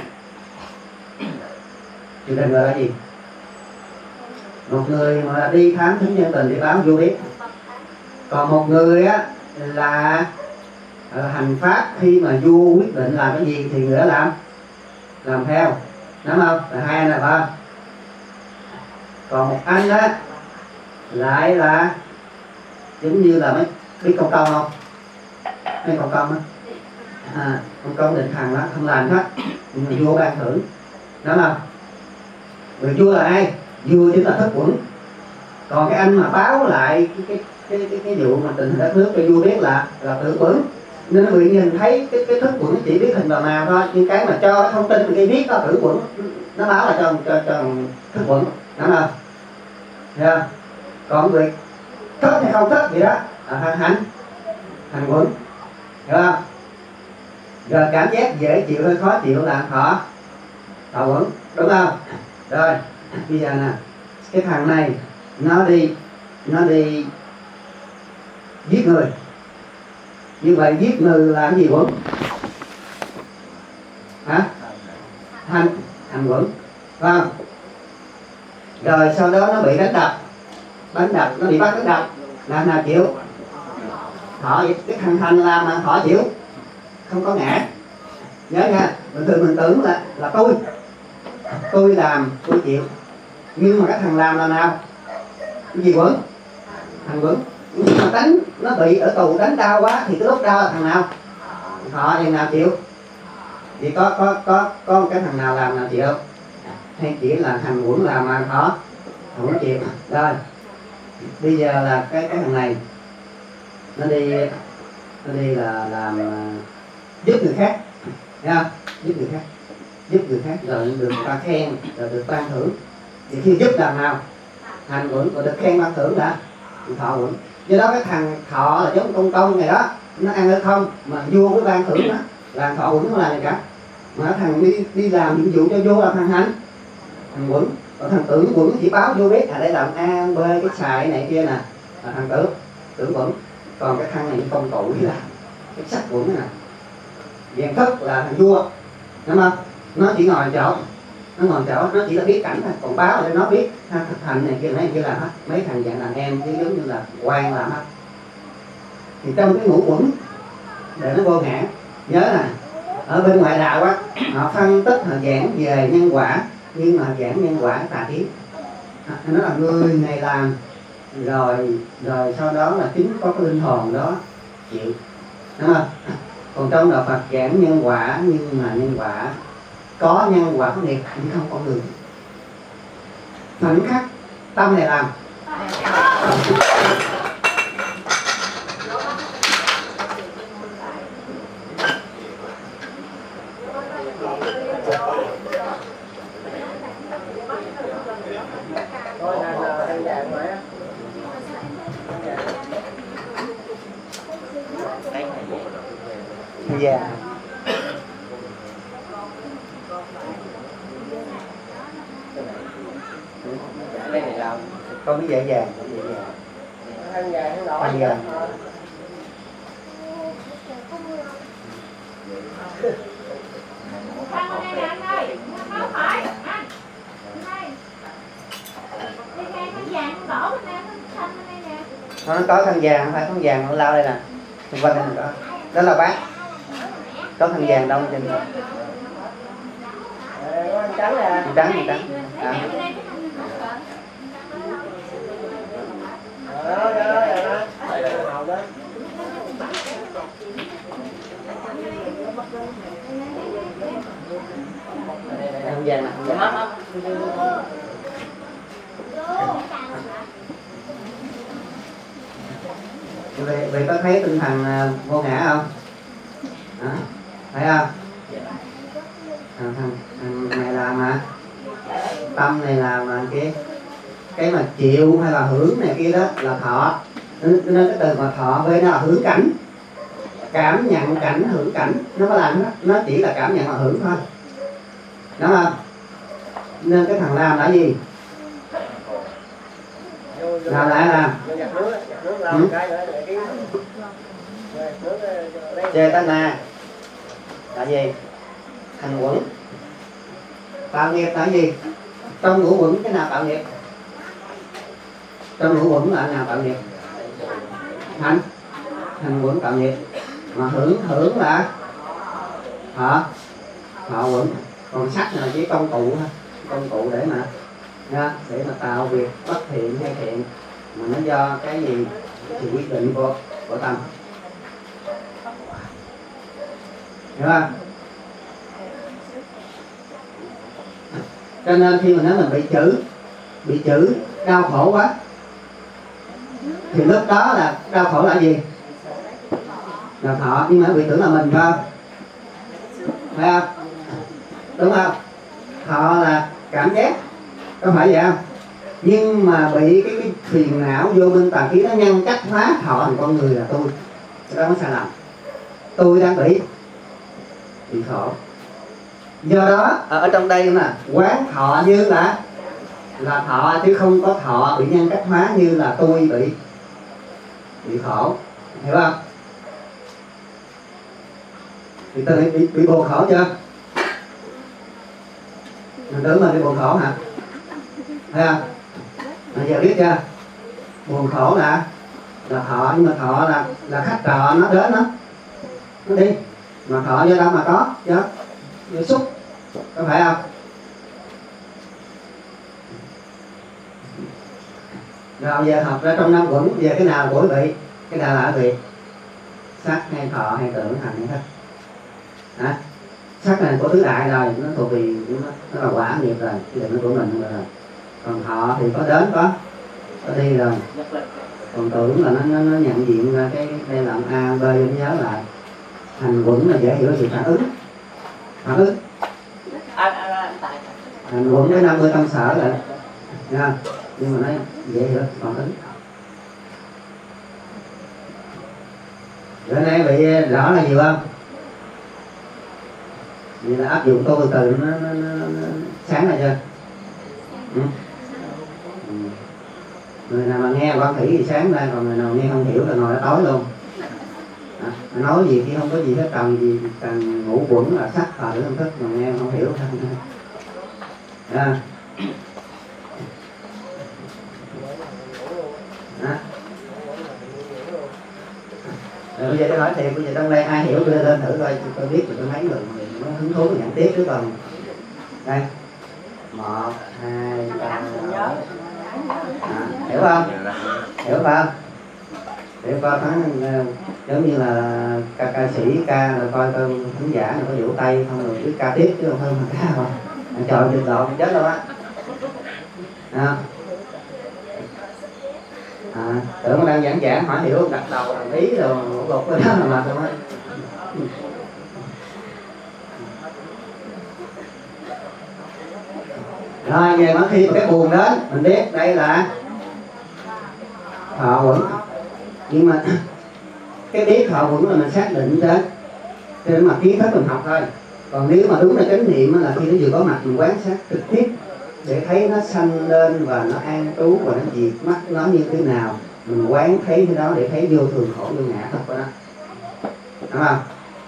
Triều đình gọi là gì? Một người mà đi thám thính dân tình để báo vua biết. Còn một người á là hành pháp, khi mà vua quyết định làm cái gì thì người đó làm theo, đúng không? Là hai anh là ba. Còn một anh á lại là giống như là mấy biết công công không? Mấy công công á, công công định thằng đó không làm hết, nhưng mà vua ban thưởng, đúng không? Người vua là ai? Vua chính là Thức Quẩn. Còn cái anh mà báo lại cái vụ mà tình hình đất nước cho vua biết là Tự Quẩn. Nên người nhìn thấy cái Thức Quẩn chỉ biết hình vào nào thôi, nhưng cái mà cho thông tin cái viết đó Tự Quẩn, nó báo là cho Thức Quẩn, đúng không? Yeah. Còn người thích hay không thích gì đó là hành quẩn, hiểu không? Rồi cảm giác dễ chịu hay khó chịu là thọ quẩn, đúng không? Rồi bây giờ nè, cái thằng này nó đi giết người. Như vậy giết người là cái gì quẩn? Hả? Hành quẩn, phải không? Rồi sau đó nó bị đánh đập, nó bị bắt đánh đập, làm nào chịu? Thọ. Cái thằng hành làm mà thọ chịu, không có ngã. Nhớ nha, bình thường mình tưởng là tôi làm tôi chịu, nhưng mà cái thằng làm là nào? Cái gì quẩn? Thằng quẩn. Nhưng mà đánh nó bị ở tù đánh đau quá thì cái lúc đau là thằng nào? Thọ. Thằng nào chịu? Thì có cái thằng nào làm nào chịu? Hay chỉ là thằng quẩn làm mà thọ không chịu? Rồi bây giờ là cái thằng này nó đi là làm giúp người khác, thấy không? Giúp người khác rồi được người ta khen, rồi được ban thưởng. Thì khi giúp làm nào? Hành quẩn, rồi được khen ban thưởng đã thọ quẩn. Do đó cái thằng thọ là giống công này đó, nó ăn hay không mà vua với ban thưởng đó, làm thọ quẩn không làm gì cả. Mà thằng đi làm nhiệm vụ cho vua là thằng hành quẩn. Còn thằng Tưởng Quẩn chỉ báo vua biết đây làm A, B, cái xài này kia nè, là thằng Tưởng Quẩn. Còn cái thằng này công cụ là cái sắc quẩn nè, Vẹn Thức là thằng vua, đúng không? Nó chỉ ngồi chỗ, nó chỉ là biết cảnh thôi, còn báo để nó biết thực hành này kia làm hết. Mấy thằng dạng đàn em chứ giống như là quan làm hết. Thì trong cái ngũ quẩn để nó vô ngã, nhớ nè, ở bên ngoại đạo á họ phân tích, họ giảng về nhân quả, nhưng mà giảng nhân quả tà kiến. Nó là người này làm rồi sau đó là chính có cái linh hồn đó chịu, đúng không? Còn trong đạo Phật giảng nhân quả, nhưng mà nhân quả có nhân quả có nghiệp, nhưng không có người. Khoảnh khắc tâm này làm. Dạ. Đây này làm con biết dễ dàng. Ăn vàng đỏ. Ăn vàng. Nó có khăn vàng, không phải khăn vàng nó lao đây nè, xung quanh đây nè, đó là bác. Có khăn vàng đâu trên đó. Trắng nè. Trắng. Không về nè, Vậy có thấy tinh thần vô ngã không? À, thấy không? Thằng này làm mà tâm này làm mà cái mà chịu hay là hưởng này kia đó là thọ, nên cái từ mà thọ với nó là hưởng cảnh, cảm nhận cảnh, hưởng cảnh, nó có làm hết, nó chỉ là cảm nhận và hưởng thôi, đúng không? Nên cái thằng làm là gì? Làm lại làm Chetana là gì? Thành quẩn. Tạo nghiệp là gì? Trong ngũ quẩn cái nào tạo nghiệp? Trong ngũ quẩn là nào tạo nghiệp? Thành quẩn tạo nghiệp. Mà hưởng là thọ quẩn. Còn sắc là chỉ công cụ thôi, công cụ để mà tạo việc bất thiện hay thiện, mà nó do cái gì? Sự quyết định của tâm, hiểu không? Cho nên khi mà nói mình bị chữ đau khổ quá thì lúc đó là đau khổ là gì? Là thọ, nhưng mà bị tưởng là mình phải không? Đúng không? Thọ là cảm giác, có phải vậy không? Nhưng mà bị cái phiền não vô minh tà khí nó nhân cách hóa thọ thành con người là tôi. Cái đó mới sai lầm. Tôi đang bị khổ. Do đó ở trong đây là quán thọ như là thọ, chứ không có thọ bị nhân cách hóa như là tôi bị khổ, hiểu không? Thì tôi bị buồn khổ chưa? Mình tưởng mình bị buồn khổ hả? Thấy không? Bây giờ biết chưa? Buồn khổ là thọ, nhưng mà thọ là khách trọ nó đến nó đi, mà thọ do đâu mà có do xúc, có phải không? Rồi giờ học ra trong năm quẩn, giờ cái nào của vị, cái nào là vị? Sắc hay thọ hay tưởng hành hay thích? Hả? Sắc này của tứ đại rồi, nó thuộc vì nó là quả nghiệp rồi, cái định nó của mình rồi. Còn thọ thì có đến có đi rồi. Còn tưởng là nó nhận diện ra cái đây là A, B, nhớ lại. Hành quẩn là dễ hiểu sự phản ứng. Hành quẩn với 50 tâm sở rồi nha, nhưng mà nó dễ hiểu phản ứng. Bữa nay bị rõ là nhiều không? Vậy là áp dụng câu từ nó sáng ra chưa? Người nào mà nghe quan thủy thì sáng ra, còn người nào nghe không hiểu là ngồi đó tối luôn. Nói gì khi không có gì hết, cần gì cần ngũ quẩn là sắc thọ tưởng thức, mà nghe không hiểu thôi. Bây giờ tôi nói thiệt, bây giờ trong đây ai hiểu đưa lên thử coi, tôi biết rồi, tôi mấy người nó hứng thú nhận tiếp chứ còn. Đây 1, 2, 3. Hiểu không? Hiểu không? Để coi thắng giống như là ca sĩ ca rồi coi khán giả rồi có vỗ tay không rồi biết ca tiếp chứ không hơn mà ca rồi. Trời dịch độ chết đâu á. Tưởng mà đang giảng hỏi hiểu đặt đầu làm ý rồi một lục cái đó là mệt luôn á. Rồi về mà khi mà cái buồn đến mình biết đây là thọ quẩn, nhưng mà cái biết thọ quẩn là mình xác định trên mặt kiến thức mình học thôi. Còn nếu mà đúng là chánh niệm là khi nó vừa có mặt mình quan sát trực tiếp để thấy nó sanh lên và nó an trú và nó diệt mất nó như thế nào, mình quán thấy cái đó để thấy vô thường khổ vô ngã thật của nó, đúng không?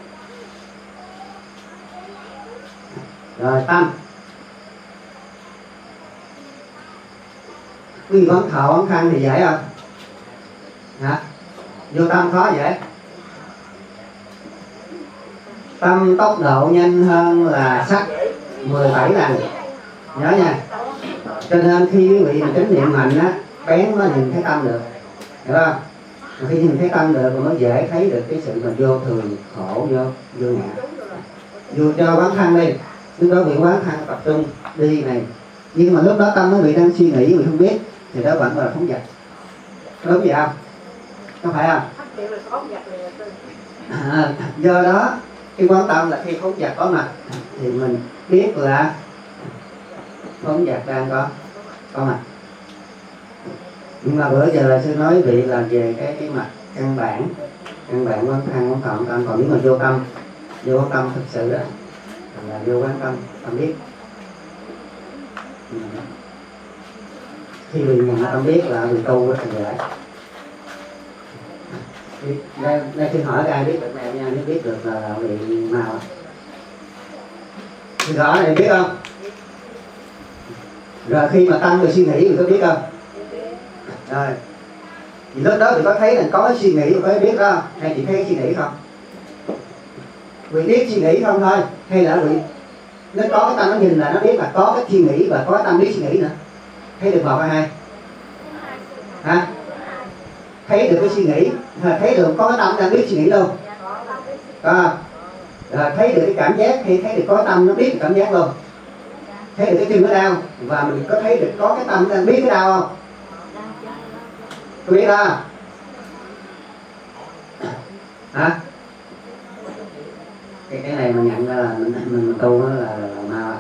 Rồi tâm, quy quán thọ quán thân thì dễ không? Hả? Vô tâm khó dễ. Tâm tốc độ nhanh hơn là sắc 17 lần, nhớ nha. Cho nên khi quý vị mà chánh niệm mạnh á, bén mới nhìn thấy tâm được, hiểu không? Mà khi nhìn thấy tâm được rồi mới dễ thấy được cái sự mà vô thường, khổ, vô ngã. Dù cho quán thân đi, lúc đó vị quán thân tập trung đi này, nhưng mà lúc đó tâm quý vị đang suy nghĩ, quý không biết, thì đó vẫn là phóng dật. Đúng vậy không? Có phải không? Do đó cái quan tâm là khi phóng dật có mặt thì mình biết là phóng dật đang có mặt. Nhưng mà bữa giờ là sư nói vị là về cái mặt căn bản quán thân quán thọ tâm. Còn nếu mà vô tâm thực sự đó là vô quán tâm biết. Khi vị nhận tâm biết là vị tu rất là dễ. Đây khi hỏi ai biết được này nha, nếu biết được là vị nào thì rõ này biết không? Rồi khi mà tâm người suy nghĩ thì có biết không? Rồi thì lúc đó thì có thấy là có cái suy nghĩ có biết đó, hay chỉ thấy suy nghĩ không? Vì biết suy nghĩ không thôi, hay là vì nó có cái tâm nó nhìn là nó biết là có cái suy nghĩ và có cái tâm biết suy nghĩ nữa? Thấy được một hay hai? Hả? Thấy được cái suy nghĩ, thấy được có cái tâm đang biết suy nghĩ luôn. Rồi thấy được cái cảm giác, hay thấy được có cái tâm nó biết cái cảm giác luôn. Thấy được cái chân nó đau, và mình có thấy được có cái tâm đang biết cái đau không? Có biết đó? Hả? Cái này mình nhận ra là mình tu đó là ma.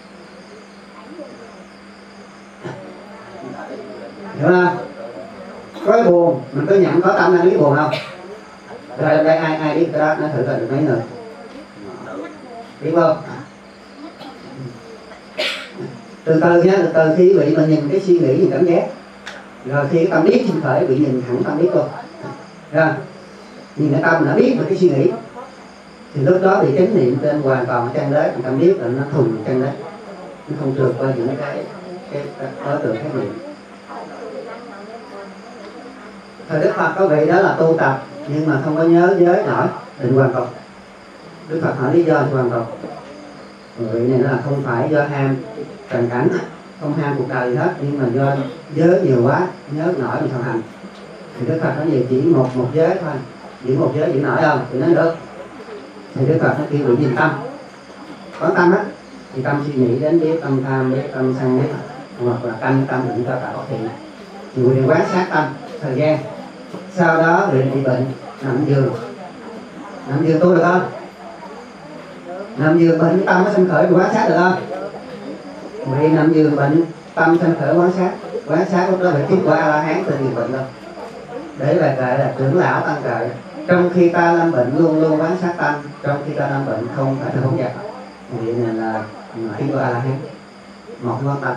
Hiểu không? Có cái buồn, mình có nhận có tâm đang biết buồn không? Rồi đây ai biết cái đó, nó thử coi được mấy người. Biết không? Từ từ nha, từ từ khi bị mình nhìn cái suy nghĩ, nhìn cảm giác, rồi khi cái tâm biết sinh khởi bị nhìn thẳng tâm biết luôn. Rồi nhìn cái tâm đã biết được cái suy nghĩ thì lúc đó bị chánh niệm trên hoàn toàn chân đế, tâm biết là nó thùng chân đế, nó không trượt qua những cái đối tượng khác niệm. Thời Đức Phật có vị đó là tu tập nhưng mà không có nhớ giới nổi định hoàn tục. Đức Phật hỏi lý do thì hoàn tục. Vị này là không phải do ham trần cảnh, không ham cuộc đời gì hết, nhưng mà do giới nhiều quá nhớ nổi mình thực hành. Thì Đức Phật nói gì chỉ một giới thôi, chỉ một giới chỉ nổi không thì nói được. Thì Đức Phật nó kêu vị nhìn tâm, có tâm á thì tâm suy nghĩ đến biết tâm tham, biết tâm sân, biết hoặc là canh tâm định cho tạo thiện. Thì vị quan sát tâm thời gian, sau đó vị bị bệnh nằm giường tu được không? Nằm giường bệnh tâm nó sinh khởi quan sát được không? Vị nằm giường bệnh tâm sinh khởi quan sát lúc đó phải kết quả A-la hán từ giường bệnh đâu. Để bài kệ là trưởng lão tăng kệ, trong khi ta lâm bệnh luôn luôn quan sát tâm, trong khi ta lâm bệnh không phải là phóng dật. Vị này là kết quả A-la hán, một cái quan tâm.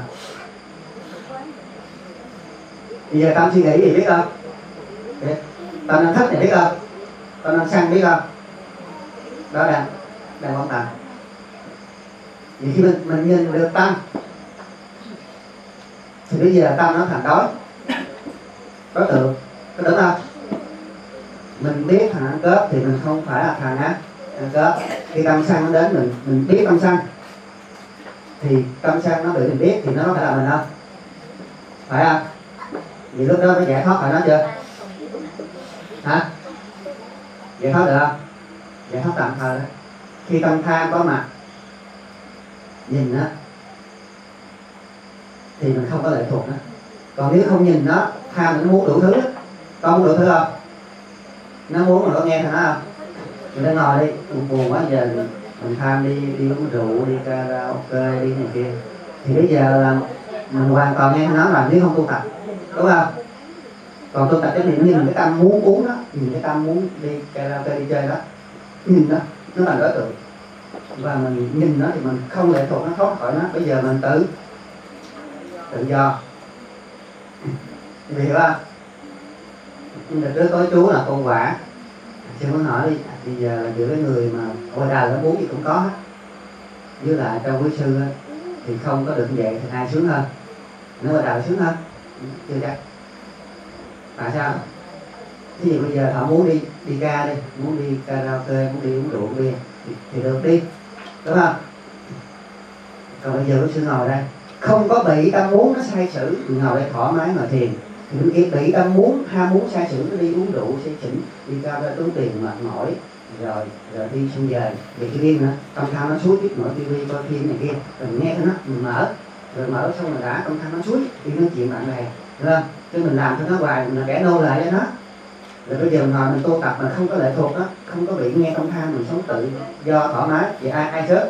Bây giờ tâm suy nghĩ gì biết không? Biết. Tâm đang thích thì biết không? Tâm đang sân biết không? Đó đang quan tâm. Vì khi mình nhìn được tâm thì bây giờ tâm nó thành đối tượng, có đúng không? Mình biết thằng ăn cướp thì mình không phải là thằng ăn cướp. Khi tâm sân nó đến mình biết tâm sân thì tâm sân nó bị mình biết thì nó có phải là mình không? Phải không? Vì lúc đó nó giải thoát khỏi nó chưa? Hả? Giải thoát được không? Giải thoát tạm thời đó. Khi tâm tham có mặt nhìn nó thì mình không có lệ thuộc nó. Còn nếu không nhìn nó, tham nó muốn đủ thứ đó. Con muốn đủ thứ không? Nó muốn mà có nghe thằng nó không? Mình đang ngồi đi, buồn quá giờ mình tham đi uống rượu, đi karaoke, đi này kia. Thì bây giờ là mình hoàn toàn nghe thằng nó rồi, nếu không tu tập, đúng không? Còn tu tập cái niệm nhìn cái tâm muốn uống đó, nhìn cái tâm muốn đi karaoke, đi chơi đó, nhìn nó là đối tượng. Và mình nhìn nó thì mình không lệ thuộc nó, thoát khỏi nó. Bây giờ mình tự do. Vì hiểu không? Nhưng mà trước tối chú là con quả. Sư muốn hỏi đi, bây giờ là giữa cái người mà ngoài đời nó muốn gì cũng có hết, với lại trong quý sư thì không có được vậy thì ai sướng hơn? Nếu ngoài đời sướng hơn? Chưa chắc. Tại sao? Ví dụ bây giờ họ muốn đi ca đi, muốn đi karaoke, muốn đi uống rượu bia thì được đi, đúng không? Còn bây giờ quý sư ngồi đây không có bị tâm muốn nó sai sử, ngồi đây thoải mái ngồi thiền. Thì bị tâm muốn, ham muốn sai sử, nó đi uống rượu, say xỉn, đi cao ra tốn tiền mệt mỏi, rồi đi xuân về. Vậy cái phim nữa, tâm tham nó suối tiếp mở tivi coi phim này kia, rồi nghe nó mình mở, rồi mở xong rồi đã tâm tham nó suối đi nói chuyện bạn bè, đúng không? Chứ mình làm cho nó hoài, mình là kẻ nô lệ cho nó. Rồi bây giờ ngồi mình tu tập mà không có lệ thuộc đó, không có bị nghe tâm tham, mình sống tự do thoải mái. Vậy ai sớm?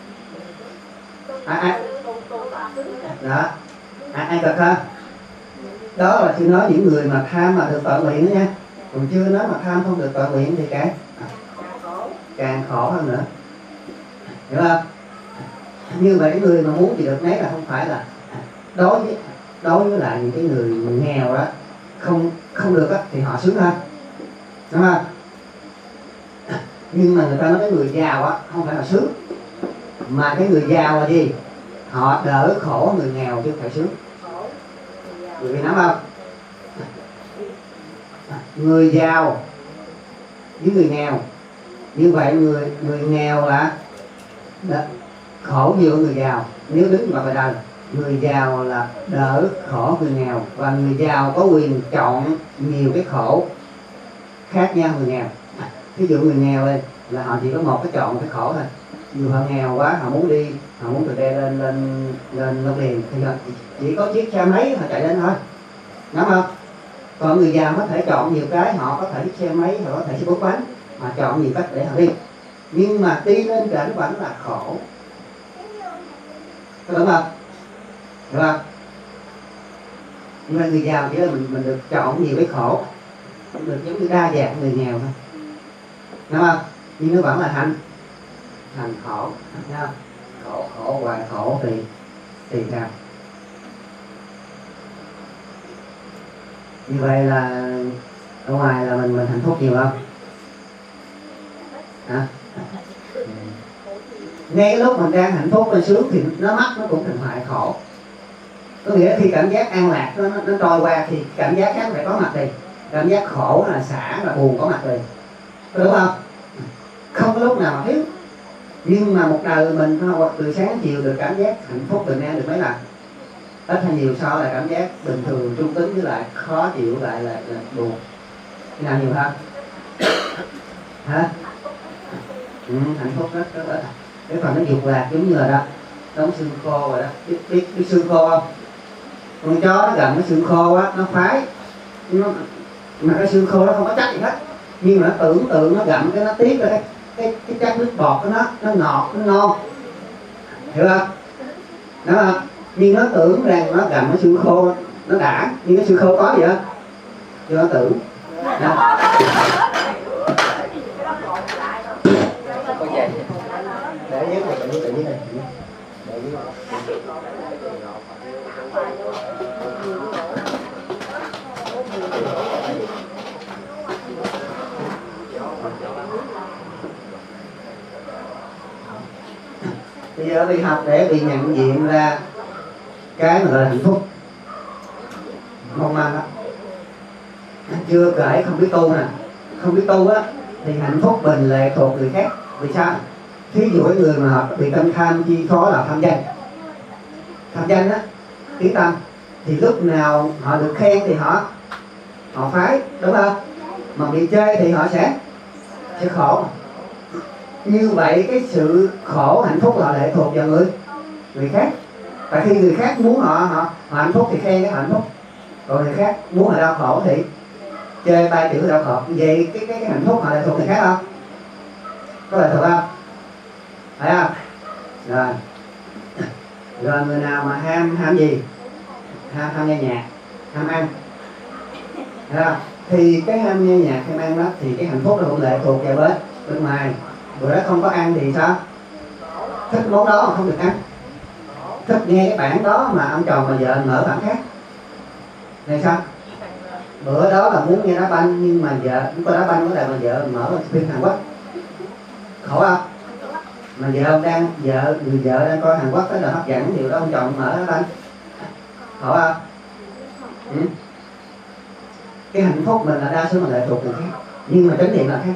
Ai đó, ai cực hơn? Đó là chưa nói những người mà tham mà được tọa nguyện đó nha. Còn chưa nói mà tham không được tọa nguyện thì càng khổ hơn nữa, hiểu không? Như vậy người mà muốn gì được nấy là không phải là đối với lại những cái người nghèo đó không được á thì họ sướng hơn, đúng không? Nhưng mà người ta nói cái người giàu á không phải là sướng, mà cái người giàu là gì? Họ đỡ khổ người nghèo chứ không phải sướng. Người Việt Nam không? Người giàu với người nghèo, như vậy người nghèo là khổ nhiều hơn người giàu. Nếu đứng vào bài đời, người giàu là đỡ khổ người nghèo, và người giàu có quyền chọn nhiều cái khổ khác nhau người nghèo. Ví dụ người nghèo đây là họ chỉ có một cái chọn một cái khổ thôi. Dù họ nghèo quá, họ muốn đi, họ muốn từ đây lên Long Điền thì họ chỉ có chiếc xe máy họ chạy lên thôi, đúng không? Còn người giàu có thể chọn nhiều cái, họ có thể chiếc xe máy, họ có thể xe bốn bánh, họ chọn nhiều cách để họ đi. Nhưng mà đi lên cảnh vẫn là khổ, đúng không? Đúng không? Nhưng mà người giàu chỉ là mình được chọn nhiều cái khổ, không được giống như đa dạng người nghèo thôi, đúng không? Nhưng nó vẫn là thành khổ, nha. Khổ hoài khổ thì sao? Như vậy là ở ngoài là mình hạnh phúc nhiều không? Hả? Ngay lúc mình đang hạnh phúc, mình sướng thì nó mất, nó cũng thành hoại khổ. Có nghĩa khi cảm giác an lạc nó trôi qua thì cảm giác khác phải có mặt đi. Cảm giác khổ là xả, là buồn có mặt đi, đúng không? Không có lúc nào mà thiếu. Nhưng mà một đời mình hoặc từ sáng đến chiều được cảm giác hạnh phúc bình an được mấy lần, ít hay nhiều so là cảm giác bình thường trung tính với lại khó chịu lại là buồn. Cái nào nhiều hơn? Hả? Hạnh phúc rất ít. Cái phần nó dục lạc giống như là đó, đóng xương khô rồi đó. Biết xương khô không? Con chó nó gặm cái xương khô á, nó phái mà cái xương khô nó không có chắc gì hết, nhưng mà nó tưởng tượng nó gặm cái nó tiếc ra cái chất nước bọt của nó ngọt, nó ngon, hiểu không? Đúng không? Nhưng nó tưởng rằng nó gặm cái xương khô nó đã, nhưng cái xương khô có gì hết, cho nó tưởng. Đó. Để viết này, tự viết này. Để viết. Bây giờ đi học để bị nhận diện ra cái mà gọi là hạnh phúc mong manh đó. Chưa kể không biết tu nè, không biết tu á thì hạnh phúc mình lệ thuộc người khác. Vì sao? Thí dụ cái người mà họ bị tâm tham chi phối là tham danh á, tiếng tâm, thì lúc nào họ được khen thì họ phái, đúng không? Mà bị chê thì họ sẽ khổ. Như vậy cái sự khổ hạnh phúc là lệ thuộc vào người khác. Tại khi người khác muốn họ hạnh phúc thì khen cái hạnh phúc, còn người khác muốn họ đau khổ thì chê ba chữ đau khổ. Vậy cái hạnh phúc họ lệ thuộc người khác không? Có lệ thuộc không? Phải không? Rồi người nào mà ham gì? Ham nghe nhạc, ham ăn, thấy không? Thì cái ham nghe nhạc, ham ăn đó thì cái hạnh phúc nó cũng lệ thuộc vào bên ngoài. Bữa đó không có ăn thì sao? Thích món đó mà không được ăn, thích nghe cái bản đó mà ông chồng mà vợ mở bản khác này sao? Bữa đó là muốn nghe đá banh nhưng mà vợ không có đá banh, có đời mà vợ mở phim Hàn Quốc, khổ không? Mà người vợ đang coi Hàn Quốc đó là hấp dẫn, điều đó ông chồng mở đá banh, khổ không? Cái hạnh phúc mình là đa số là lệ thuộc người khác, nhưng mà chánh niệm là khác.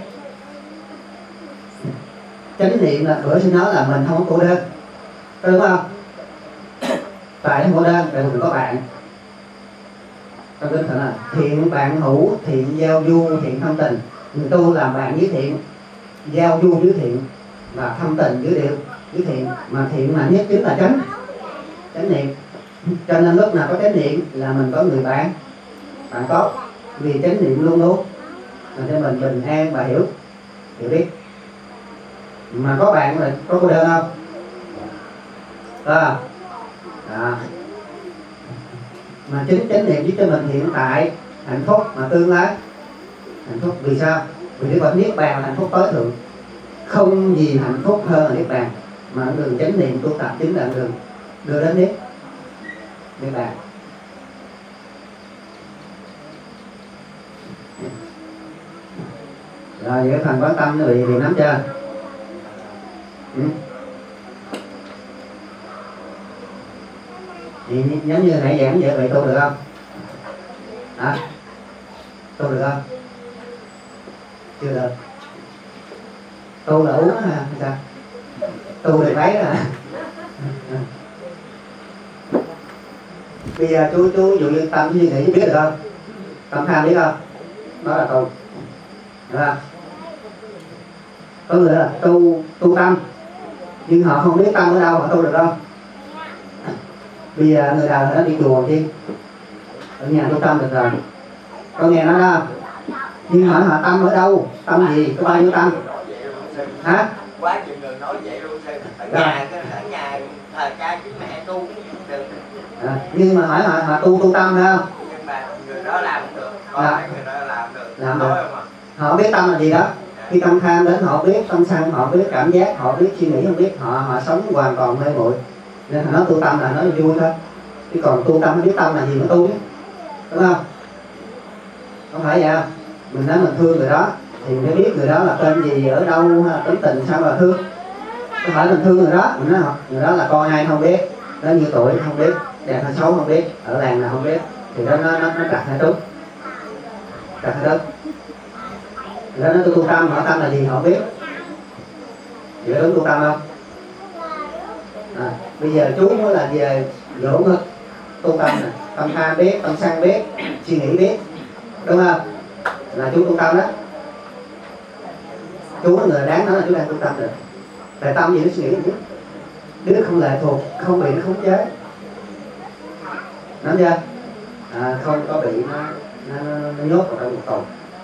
Chánh niệm là bữa xin nói là mình không có cô đơn, đúng không? tại không có đơn tại mình có bạn. Trong tinh thần là thiện bạn hữu, thiện giao du, thiện thâm tình. Người tu làm bạn với thiện, giao du với thiện và thâm tình với thiện. Mà thiện mà nhất chính là chánh niệm. Cho nên lúc nào có chánh niệm là mình có người bạn tốt, vì chánh niệm luôn luôn làm cho mình bình an và hiểu biết. Mà có bạn là có cô đơn không? Mà chính chánh niệm giúp cho mình hiện tại hạnh phúc mà tương lai hạnh phúc. Vì sao? Vì Đức Phật niết bàn là hạnh phúc tối thượng, không gì hạnh phúc hơn là niết bàn. Mà đường chánh niệm tu tập chính là đường đưa đến niết bàn. Rồi cái phần quán tâm nó bị nắm chưa? Thì giống như nãy giảng vậy, vậy tu được không? Tu được không? Chưa được. Tu là uống hả? Sao? Tu được đấy à? Bây giờ chú dụ như tâm suy nghĩ biết được không? Tâm tham biết không? Đó là tu. Được không? Có người là tu tâm nhưng họ không biết tâm ở đâu, họ tu được không? Bây giờ người nào nó đi chùa chi? Ở nhà tu tâm được rồi. Có nghe nói đó. Nhưng hỏi họ tâm ở đâu? Tâm gì? Có bao nhiêu tâm? Hả? Quá nhiều người nói vậy luôn. Ở nhà thời cha chứ mẹ tu cũng được. Nhưng mà hỏi họ tu tâm phải không? Nhưng mà người đó làm không được. Có người đó làm được. Họ biết tâm là gì đó. Khi tâm tham đến họ biết, tâm sân họ biết, cảm giác họ biết, suy nghĩ không biết, họ sống hoàn toàn mê muội. Nên họ nói tu tâm là nói vui thôi. Chứ còn tu tâm không biết tâm là gì mà tu biết. Đúng không? Không phải vậy không? Mình nói mình thương người đó thì phải biết người đó là tên gì, ở đâu, tính tình sao mà thương. Không phải mình thương người đó, mình nói người đó là con ai không biết, bao nhiêu tuổi không biết, đẹp hay xấu không biết, ở làng nào không biết, thì đó nó đặt hay đúng. Đặt hay đúng. Người đó nói tôi tu tâm, hỏi tâm là gì họ không biết. Vậy đúng tu tâm không? Bây giờ chú mới là về dỗ ngực tu tâm nè, tâm tham biết, tâm sân biết, suy nghĩ biết, đúng không? Là chú tu tâm đó. Chú là người đáng nói là chú đang tu tâm được. Tại tâm gì nó suy nghĩ chứ, đứa không lệ thuộc, không bị nó khống chế, nắm chưa? Không có bị nó nhốt vào trong một tù.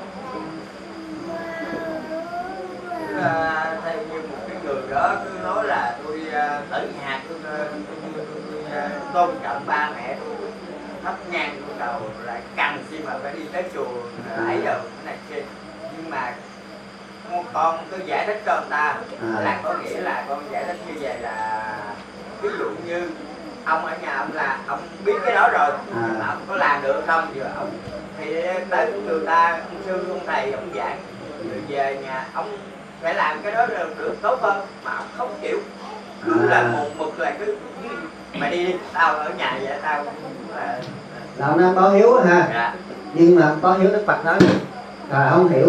Theo như một cái người đó cứ nói là tôi ở nhà tôi tôn trọng ba mẹ tôi, thắp nhang của đầu là cần gì mà phải đi tới chùa ấy rồi cái này kia. Nhưng mà con cứ giải thích cho người ta là có nghĩa là con giải thích như vậy là ví dụ như ông ở nhà ông là ông biết cái đó rồi mà ông có làm được không thì ông thì tới người ta ông sư ông thầy ông giảng rồi về nhà ông phải làm cái đó được tốt hơn mà ông không chịu, cứ là một mực là cứ mày đi tao ở nhà vậy tao là ông có hiếu ha. Dạ. Nhưng mà có hiếu Đức Phật nói rồi không hiểu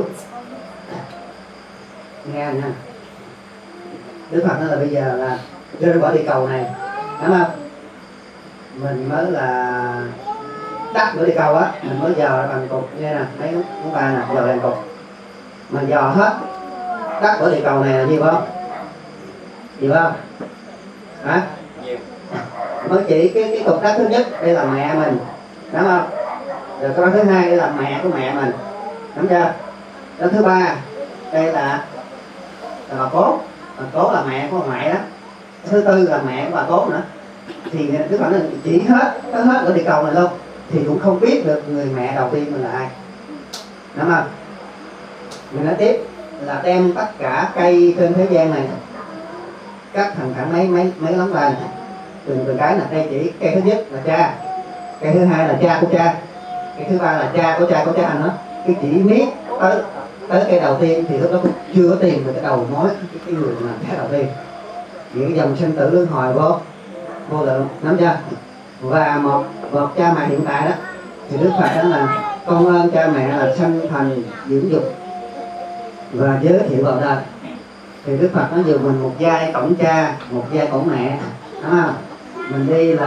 nghe nha. Đức Phật nói là bây giờ là rơi bỏ địa cầu này, đúng không? Mình mới là đắp của địa cầu á, mình mới dò bằng cục nghe nè, thấy chúng ta nè, dò bằng cục, mà dò hết đất của địa cầu này là nhiều không? Nhiều không? Hả? nhiều. Mới chỉ cái cục đất thứ nhất đây là mẹ mình, đúng không? Rồi cái thứ hai đây là mẹ của mẹ mình, đúng chưa? Cái thứ ba đây là bà cố là mẹ của mẹ đó. Thứ tư là mẹ của bà cố nữa. Thì Đức Phật nói chỉ hết ở địa cầu này luôn thì cũng không biết được người mẹ đầu tiên mình là ai, đúng không? Mình nói tiếp là đem tất cả cây trên thế gian này cắt thành khoảng mấy lóng tay này, từng cái là đây chỉ cây thứ nhất là cha, cây thứ hai là cha của cha, cây thứ ba là cha của cha anh đó. Cái chỉ biết tới cây đầu tiên thì lúc đó cũng chưa có tìm được cái đầu mối cái người mà cái đầu tiên. Những dòng sinh tử luân hồi vô lượng, nắm chưa? Và một cha mẹ hiện tại đó thì Đức Phật đó là con ơn cha mẹ là sanh thành dưỡng dục và giới thiệu vào đời. Thì Đức Phật nó dùng mình một vai cổng cha, một vai cổng mẹ, đúng không? Mình đi là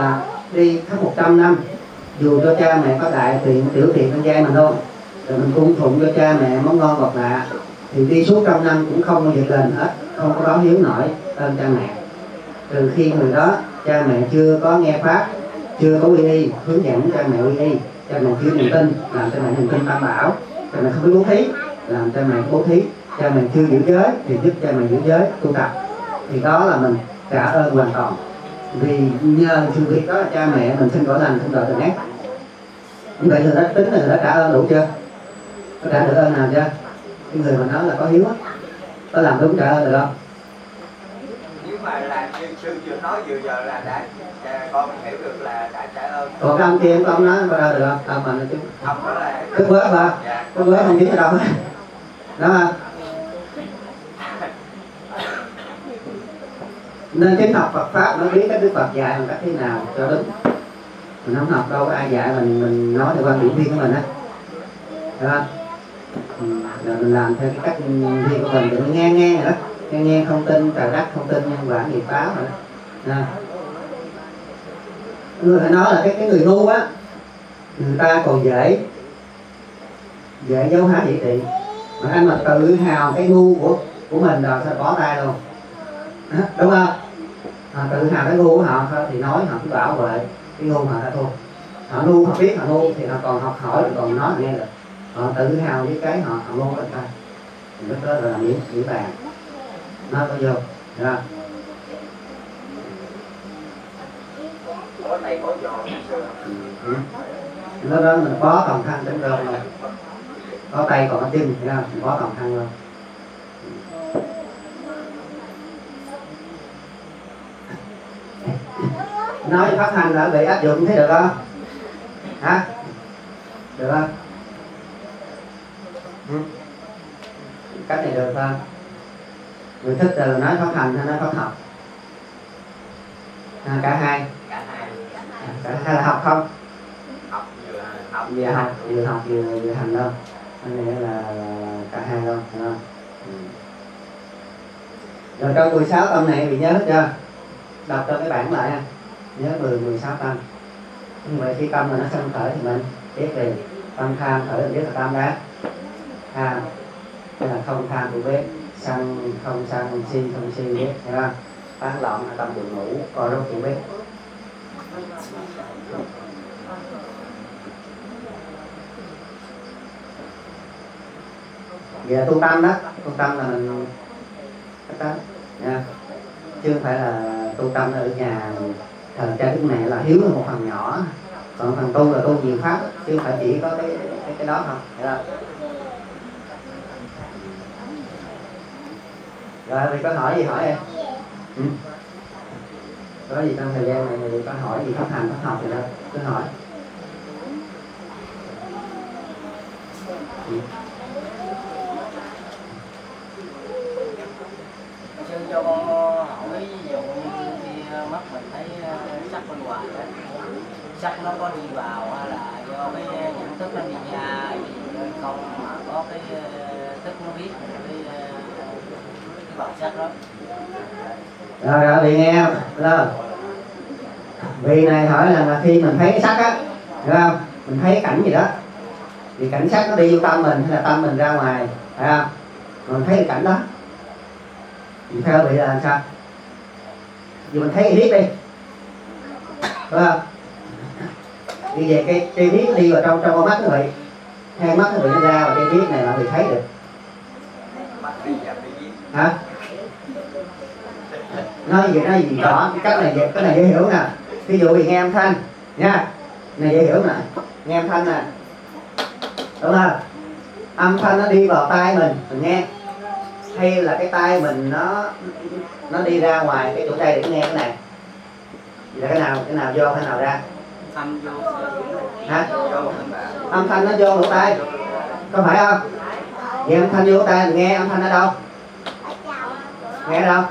đi khắp 100 năm, dù cho cha mẹ có đại thiện tiểu thiện trong gia mình thôi, rồi mình cung phụng cho cha mẹ món ngon ngọt lạ, thì đi suốt 100 năm cũng không bao giờ đền hết, không có báo hiếu nổi ơn cha mẹ. Trừ khi người đó cha mẹ chưa có nghe pháp, chưa có quy y, hướng dẫn cha mẹ quy y, cha mẹ chưa niềm tin, làm cha mẹ niềm tin tam bảo, cha mẹ không biết bố thí, làm cha mẹ bố thí, cha mẹ chưa giữ giới thì giúp cha mẹ giữ giới tu tập, thì đó là mình trả ơn hoàn toàn. Vì nhờ sự việc đó cha mẹ mình sinh cõi lành, không đợi tình ác. Như vậy người đó tính là người đó trả ơn đủ chưa? Có trả được ơn nào chưa? Cái người mà nói là có hiếu á, có làm đúng trả ơn được không? Nếu mà làm như sư vừa nói vừa giờ là đã con hiểu được là đã trả ơn. Còn cái ông kia ông nói có đâu được không? Ông mà nói chứ Ông đó là cái vớ mà, dạ. cái vớ không biết ở đâu hết, đúng không? Nên chính học Phật pháp nó biết cái Đức Phật dạy bằng cách thế nào cho đúng. Mình không học đâu có ai dạy mình nói theo quan điểm riêng của mình á, được không? Rồi mình làm theo cái cách riêng của mình, đừng nghe rồi đó, nghe không tin trời đất, không tin nhân quả nghiệp báo rồi đó. Người phải nói là cái người ngu á, người ta còn dễ giấu há dị tị, mà anh mà tự hào cái ngu của mình rồi sẽ bỏ tay luôn, đúng không? Tự hào cái ngu của họ thì nói họ cứ bảo vệ cái ngu họ đã thua. Họ ngu, họ biết họ ngu thì họ còn học hỏi, còn nói nghe được. Họ tự hào với cái họ ngu là sao? Lúc đó là miễn bàn, nói có vô, được không? Có tay có giò. Lúc đó mình bó toàn thân trên rơm luôn, có tay còn có chân, thấy không? Mình bó toàn thân luôn. Nói phát hành là bị áp dụng thấy được không? Hả? Được không? Cách này được không? Người thích là nói phát hành hay nói phát học? Cả hai. Cả hai. Cả hai là học không? Học Vừa học vừa hành đâu. Cái này là cả hai đâu, đúng không? Rồi trong 16 tâm này bị nhớ hết chưa? Đọc cho cái bản lại nha. Nhớ 16 tâm. Như vậy khi tâm mà nó sanh khởi thì mình biết liền. Tâm tham khởi mình biết là tâm đã. Tham hay là không tham thì biết. Sân không sân, si không si biết, hiểu không? Tán loạn là tâm buồn ngủ, co rút thì biết. Vậy là tu tâm đó, tu tâm là mình đó nha, chứ không phải là tu tâm ở nhà thờ cha đức mẹ là hiếu là một phần nhỏ, còn phần tu là tu nhiều pháp, chứ không phải chỉ có cái đó không, hiểu không? Rồi thì có hỏi gì hỏi em? Có gì trong thời gian này thì có hỏi gì pháp hành pháp học gì đâu, cứ hỏi. Sư cho con hỏi ví dụ khi mắt mình thấy sắc bên ngoài đó, sắc nó có đi vào hay là do cái nhận thức nó đi ra gì không mà có cái thức nó biết cái màu sắc đó. Rồi bị nghe không? Rồi. Vì này hỏi là khi mình thấy cái sắc á, hiểu không? Mình thấy cái cảnh gì đó, thì cảnh sắc nó đi vô tâm mình hay là tâm mình ra ngoài, phải không? Mình thấy cái cảnh đó, thì theo vị là làm sao? Vì mình thấy cái biết đi, phải không? Như vậy cái biết đi vào trong con mắt của vị, hai mắt của vị nó ra và cái biết này là vị thấy được. Hả? Nói gì rõ, cái này dễ hiểu nè. Ví dụ vì nghe âm thanh nha, này dễ hiểu nè, nghe âm thanh nè, đúng không? Âm thanh nó đi vào tai mình nghe, hay là cái tai mình nó đi ra ngoài cái chỗ đây để nghe cái này, là cái nào vô cái nào ra? Âm vô. Hả? Âm thanh nó vô lỗ tai, có phải không? Vậy âm thanh vô lỗ tai mình nghe âm thanh ở đâu? Nghe ở đâu?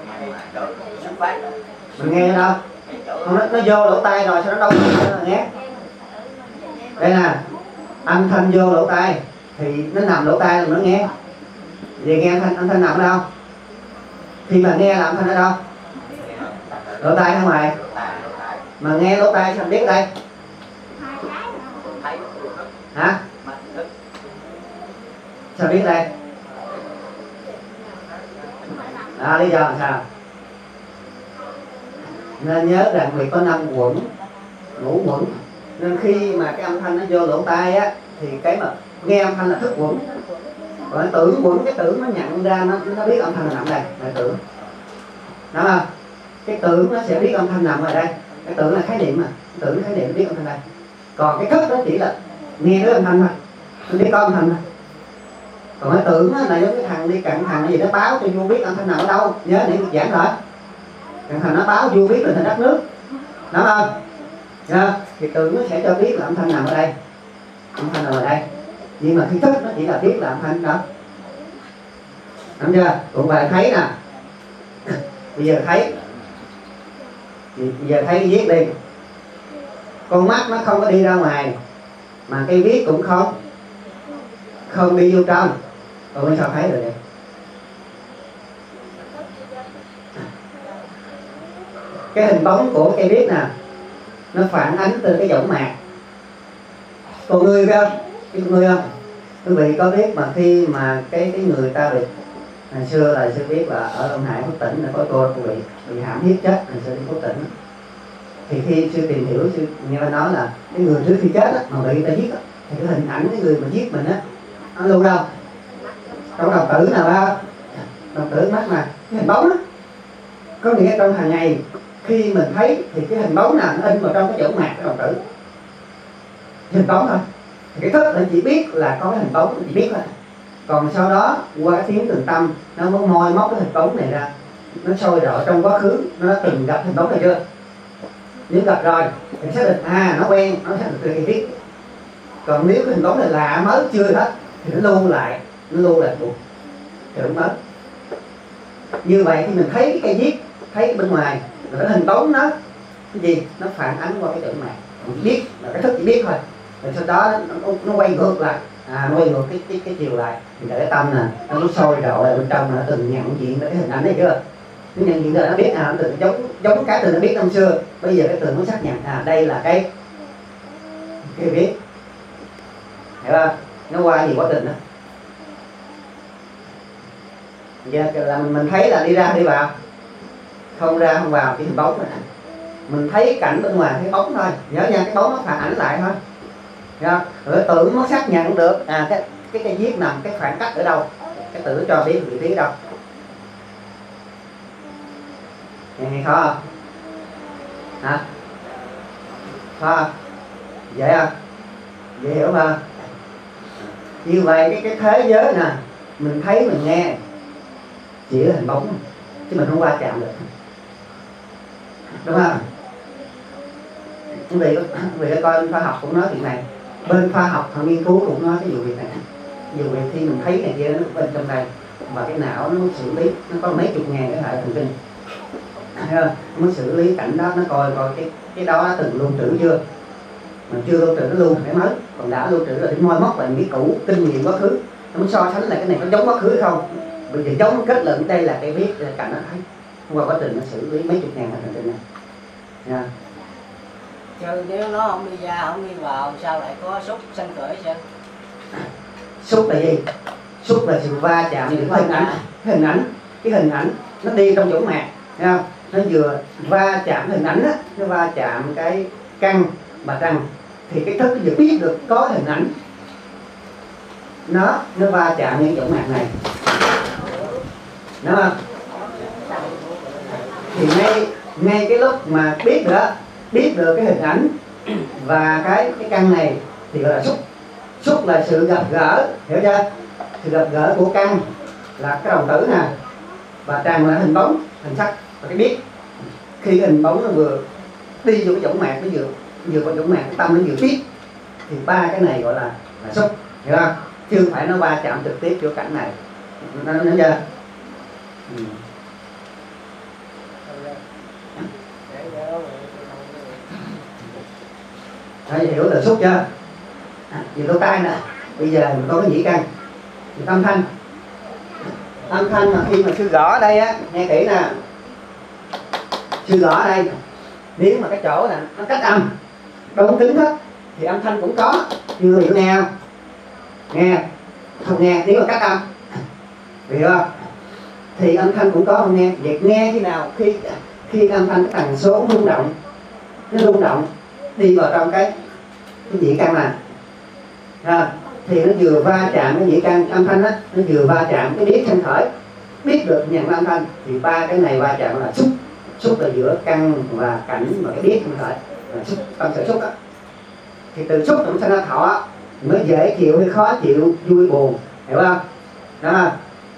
Mình nghe ở đâu? Nó vô lỗ tai rồi sao nó đâu nghe? Đây nè, âm thanh vô lỗ tai thì nó nằm lỗ tai rồi nó nghe. Vậy nghe âm thanh nằm ở đâu? Khi mà nghe là âm thanh ở đâu? Lỗ tai ở ngoài. Mà nghe lỗ tai sao biết đây? thấy Hả? mặt thức Sao biết đây? Lý do là sao? Nên nhớ rằng vì có 5 quẩn, ngũ quẩn, nên khi mà cái âm thanh nó vô lỗ tai á thì cái mà nghe âm thanh là thức quẩn, còn cái tưởng quẩn, cái tưởng nó nhận ra nó biết âm thanh là nằm đây là tưởng, đúng không? Cái tưởng nó sẽ biết âm thanh nằm ở đây, cái tưởng là khái niệm mà, cái tưởng khái niệm biết âm thanh đây, còn cái thức đó chỉ là nghe cái âm thanh thôi, nó biết có âm thanh thôi. Còn cái tưởng là giống cái thằng đi cận thằng cái gì nó báo cho vua biết âm thanh nằm ở đâu, nhớ để giảng rồi, cận thằng nó báo vua biết tình hình đất nước, đúng không? Thì tưởng nó sẽ cho biết là âm thanh nằm ở đây, âm thanh nằm ở đây, nhưng mà khi thức nó chỉ là biết là âm thanh đó, đúng chưa? Còn bài thấy nè, bây giờ thấy, bây giờ thấy cái viết đi, con mắt nó không có đi ra ngoài, mà cái viết cũng không đi vô trong, còn sao thấy được vậy? Cái hình bóng của cây viết nè, nó phản ánh từ cái võng mạc. Con người phải không? Cái con người không? Quý vị có biết mà khi mà cái người ta bị hồi xưa là sư biết là ở Đông Hải Phước Tỉnh là có cô bị hãm hiếp chết hồi xưa đi Phước Tỉnh, thì khi sư tìm hiểu, sư nghe nói là cái người trước khi chết á, mà bị người ta giết á, thì cái hình ảnh cái người mà giết mình á nó luôn đâu trong đồng tử nào ba đồng tử mắt mà cái hình bóng á, có nghĩa trong hàng ngày khi mình thấy thì cái hình bóng nào nó in vào trong cái võng mạc cái đồng tử, hình bóng thôi, thì cái thức nó chỉ biết là có cái hình bóng, chỉ biết thôi, còn sau đó qua cái tiếng từng tâm nó mới moi móc cái hình bóng này ra, nó soi rọi trong quá khứ nó từng gặp hình bóng này chưa, nếu gặp rồi thì xác định nó quen, nó xác định từ cái viết. Còn nếu cái hình bóng này lạ mới chưa hết thì nó lưu lại buộc tưởng mới. Như vậy khi mình thấy cái cây viết, thấy bên ngoài là cái hình bóng nó cái gì nó phản ánh qua cái tưởng mạc, mình biết là cái thức chỉ biết thôi, rồi sau đó nó quay ngược lại, nó quay ngược cái chiều lại, thì là cái tâm nè nó sôi rọi ở bên trong, nó từng nhận diện cái hình ảnh này chưa, nó nhận diện rồi nó biết nó từng giống cái từ nó biết năm xưa, bây giờ cái từ nó xác nhận đây là cái viết, hiểu không? Nó qua nhiều quá trình đó. Giờ là mình thấy là đi ra đi vào, không ra không vào, chỉ hình bóng này. Mình thấy cảnh bên ngoài thấy bóng thôi, nhớ nha, cái bóng nó phản ảnh lại thôi. Rồi tưởng nó xác nhận được cái viết nằm cái khoảng cách ở đâu, cái tưởng cho biết vị trí ở đâu. Nghe khó không? Hả? Khó không? Vậy không? Vậy hiểu không? Như vậy cái thế giới nè, mình thấy mình nghe chỉ là hình bóng chứ mình không qua chạm được, đúng không? Quý vị coi khoa học cũng nói chuyện này, bên khoa học họ nghiên cứu cũng nói cái vụ việc này, vụ việc khi mình thấy này kia nó bên trong đây và cái não nó xử lý, nó có mấy chục ngàn cái hệ thần kinh, nó xử lý cảnh đó, nó coi cái đó nó từng lưu trữ chưa, mà chưa lưu trữ nó lưu phải mới, còn đã lưu trữ là để moi móc lại biết cũ kinh nghiệm quá khứ, nó mới so sánh lại cái này có giống quá khứ không, bây giờ giống kết luận đây là cái viết cảnh nó thấy qua quá trình nó xử lý mấy chục ngàn cái thần kinh này nha. Chứ nếu nó không đi ra không đi vào sao lại có xúc sanh khởi sao? Xúc là gì? Xúc là sự va chạm những cái hình ảnh nó đi trong võng mạc, thấy không? Nó vừa va chạm hình ảnh á, nó va chạm cái căn và trăng, thì cái thức nó vừa biết được có hình ảnh, nó va chạm những võng mạc này, đúng không? Thì ngay cái lúc mà biết được cái hình ảnh và cái căn này thì gọi là xúc. Xúc là sự gặp gỡ, hiểu chưa? Sự gặp gỡ của căn là cái đồng tử nè, và trăng là hình bóng, hình sắc và cái biết. Khi cái hình bóng nó vừa đi vô cái võng mạc, nó vừa qua võng mạc, cái tâm nó vừa biết, thì ba cái này gọi là xúc, hiểu không? Chứ không phải nó va chạm trực tiếp vô cảnh này, nó chưa? Hiểu là xúc chưa? Về lỗ tai nè, bây giờ mình có cái nhĩ căn, âm thanh mà khi mà sư gõ ở đây á, nghe kỹ nè, sư gõ ở đây Nếu mà cái chỗ này nó cách âm, đông kính hết thì âm thanh cũng có, nhưng mà hiểu nghe không? Nghe không nghe nếu mà cách âm, hiểu không? Thì âm thanh cũng có không nghe. Vậy nghe khi nào? Khi âm thanh cái tần số rung động, nó rung động đi vào trong cái nhĩ căn này, thì nó vừa va chạm cái nhĩ căn âm thanh đó, nó vừa va chạm cái biết thanh khởi, biết được nhận âm thanh, thì ba cái này va chạm là xúc là giữa căn và cảnh và cái biết thanh khởi là xúc, tâm sở xúc á. Thì từ xúc nó sinh ra thọ, mới dễ chịu hay khó chịu, vui buồn, hiểu không? Đó.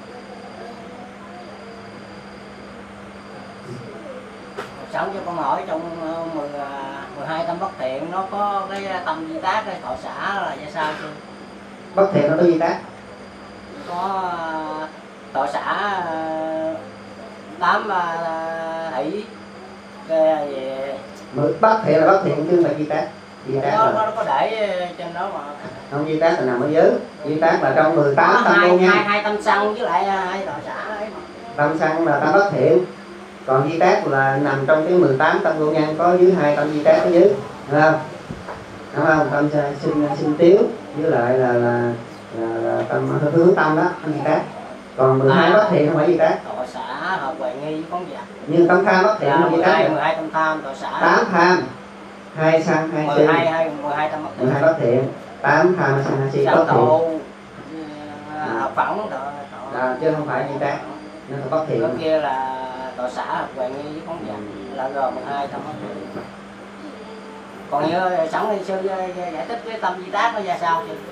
Sống cho con hỏi trong 12 tâm bất thiện nó có cái tâm di tác, cái thọ xả là ra sao chưa? Bất thiện nó có di tác. Có thọ xả 8 hỷ về Bất thiện là bất thiện chứ không phải di tác. Di tác nó có để trên đó mà. Không, di tác là nằm ở dưới. Di tác là trong 18 tâm vô nhân. Hai tâm sân với lại hai thọ xả đấy mà. Tâm sân là tâm bất thiện, còn di tác là nằm trong cái 18 tâm vô nhân, có dưới 2 tâm di tác ở dưới, đúng không? Đúng không? Tâm sinh tiếu với lại là tâm hướng tâm đó, tâm di tác. Còn 12 bất thiện không phải di tác. Thọ xả hợp huệ nghi với con vật. Nhưng tâm tham bất thiện không di tác. 12 tâm tham, thọ xả 8 tham, 2 sân, 2 si. 12 tâm bất thiện. 12 bất thiện, 8 tham, 2 sân, 2 si bất thiện. Hợp phỏng Chứ không phải di tác. Nó là bất thiện. Cái kia là thọ xả hợp huệ nghi với con vật là gồm 12 tâm bất thiện. Còn như sẵn thì sư giải thích cái tâm di tác nó ra sao chứ?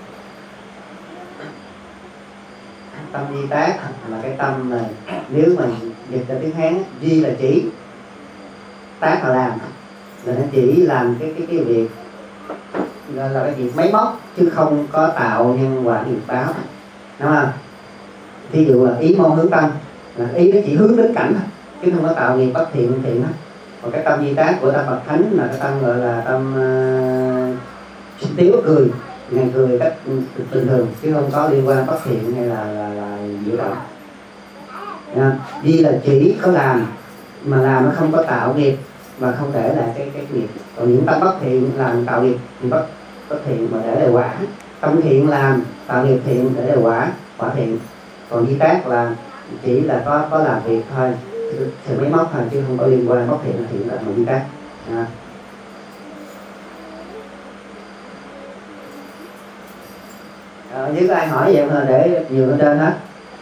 Tâm di tác là cái tâm này, nếu mình dịch ra tiếng Hán, di là chỉ, tác là làm, là nó chỉ làm cái việc gọi là cái việc máy móc, chứ không có tạo nhân quả nghiệp báo, đúng không? Thí dụ là ý môn hướng tâm, là ý nó chỉ hướng đến cảnh thôi, chứ không có tạo nghiệp bất thiện thiện hết. Còn cái tâm di tác của tâm Phật Thánh là cái tâm gọi là tâm sinh tiếu cười, ngày cười cách bình thường, chứ không có liên quan bất thiện hay là diệu động. Di là chỉ có làm, mà làm nó không có tạo nghiệp và không để lại cái nghiệp. Còn những tâm bất thiện làm tạo nghiệp thì bất thiện mà để lại quả. Tâm thiện làm tạo nghiệp thiện để lại quả thiện. Còn di tác là chỉ là có làm việc thôi, sự máy móc thôi, chứ không có liên quan bất thiện là thiện là một di tác. Nếu có ai hỏi vậy mà để nhiều lên trên hết.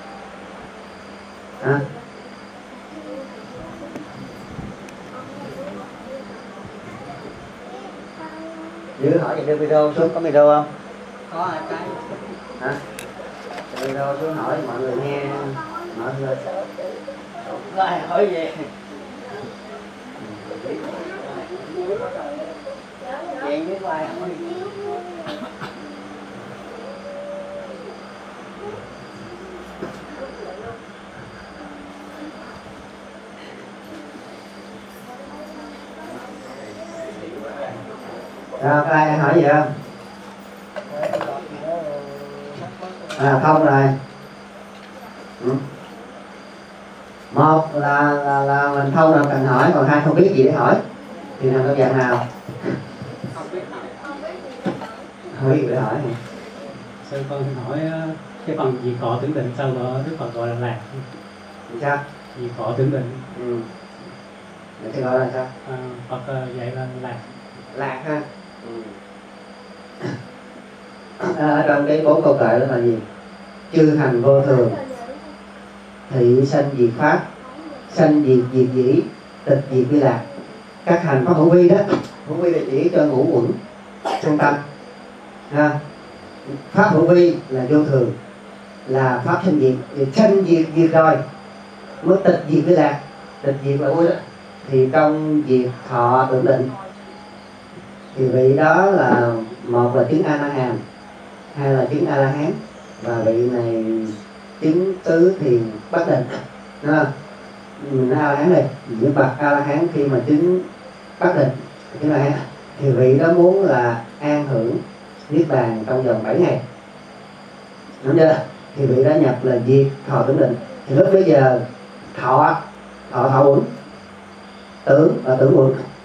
Nếu hỏi vậy đưa video xuống, có video không? Có 2 cái. Hả? Đưa video xuống hỏi mọi người nghe, mọi người. Có ai hỏi gì? Chuyện với ai hỏi gì? Có ai hỏi gì không? Không rồi. Một là mình không nào cần hỏi, còn 2 không biết gì để hỏi. Thì nào đâu dạng nào? Không biết gì để hỏi. Sư con hỏi cái phần diệt cọ tưởng định sao mà Đức Phật gọi là lạc? Sao? Diệt cọ tưởng định. Thì gọi là sao? Phật dạy là lạc. Lạc ha. Ở trong cái 4 câu kệ đó là gì? Chư hành vô thường, thị sanh diệt pháp, sanh diệt diệt dĩ, tịch diệt vi lạc. Các hành pháp hữu vi đó, hữu vi là chỉ cho ngũ uẩn trong tâm. Pháp hữu vi là vô thường, là pháp sanh diệt diệt rồi mới tịch diệt vi lạc. Tịch diệt là vui đó. Thì trong diệt thọ tưởng định thì vị đó là một là chứng A La Hán, 2 là chứng A La Hán, và vị này chứng tứ thiền bất định. Đúng không? Mình nói A La Hán đây, những bậc A La Hán khi mà chứng bất định, chứng A La Hán, thì vị đó muốn là an hưởng niết bàn trong vòng 7 ngày. Đúng chưa? Thì vị đó nhập là diệt thọ tưởng định. Thì lúc bây giờ thọ uẩn, tưởng là tưởng uẩn,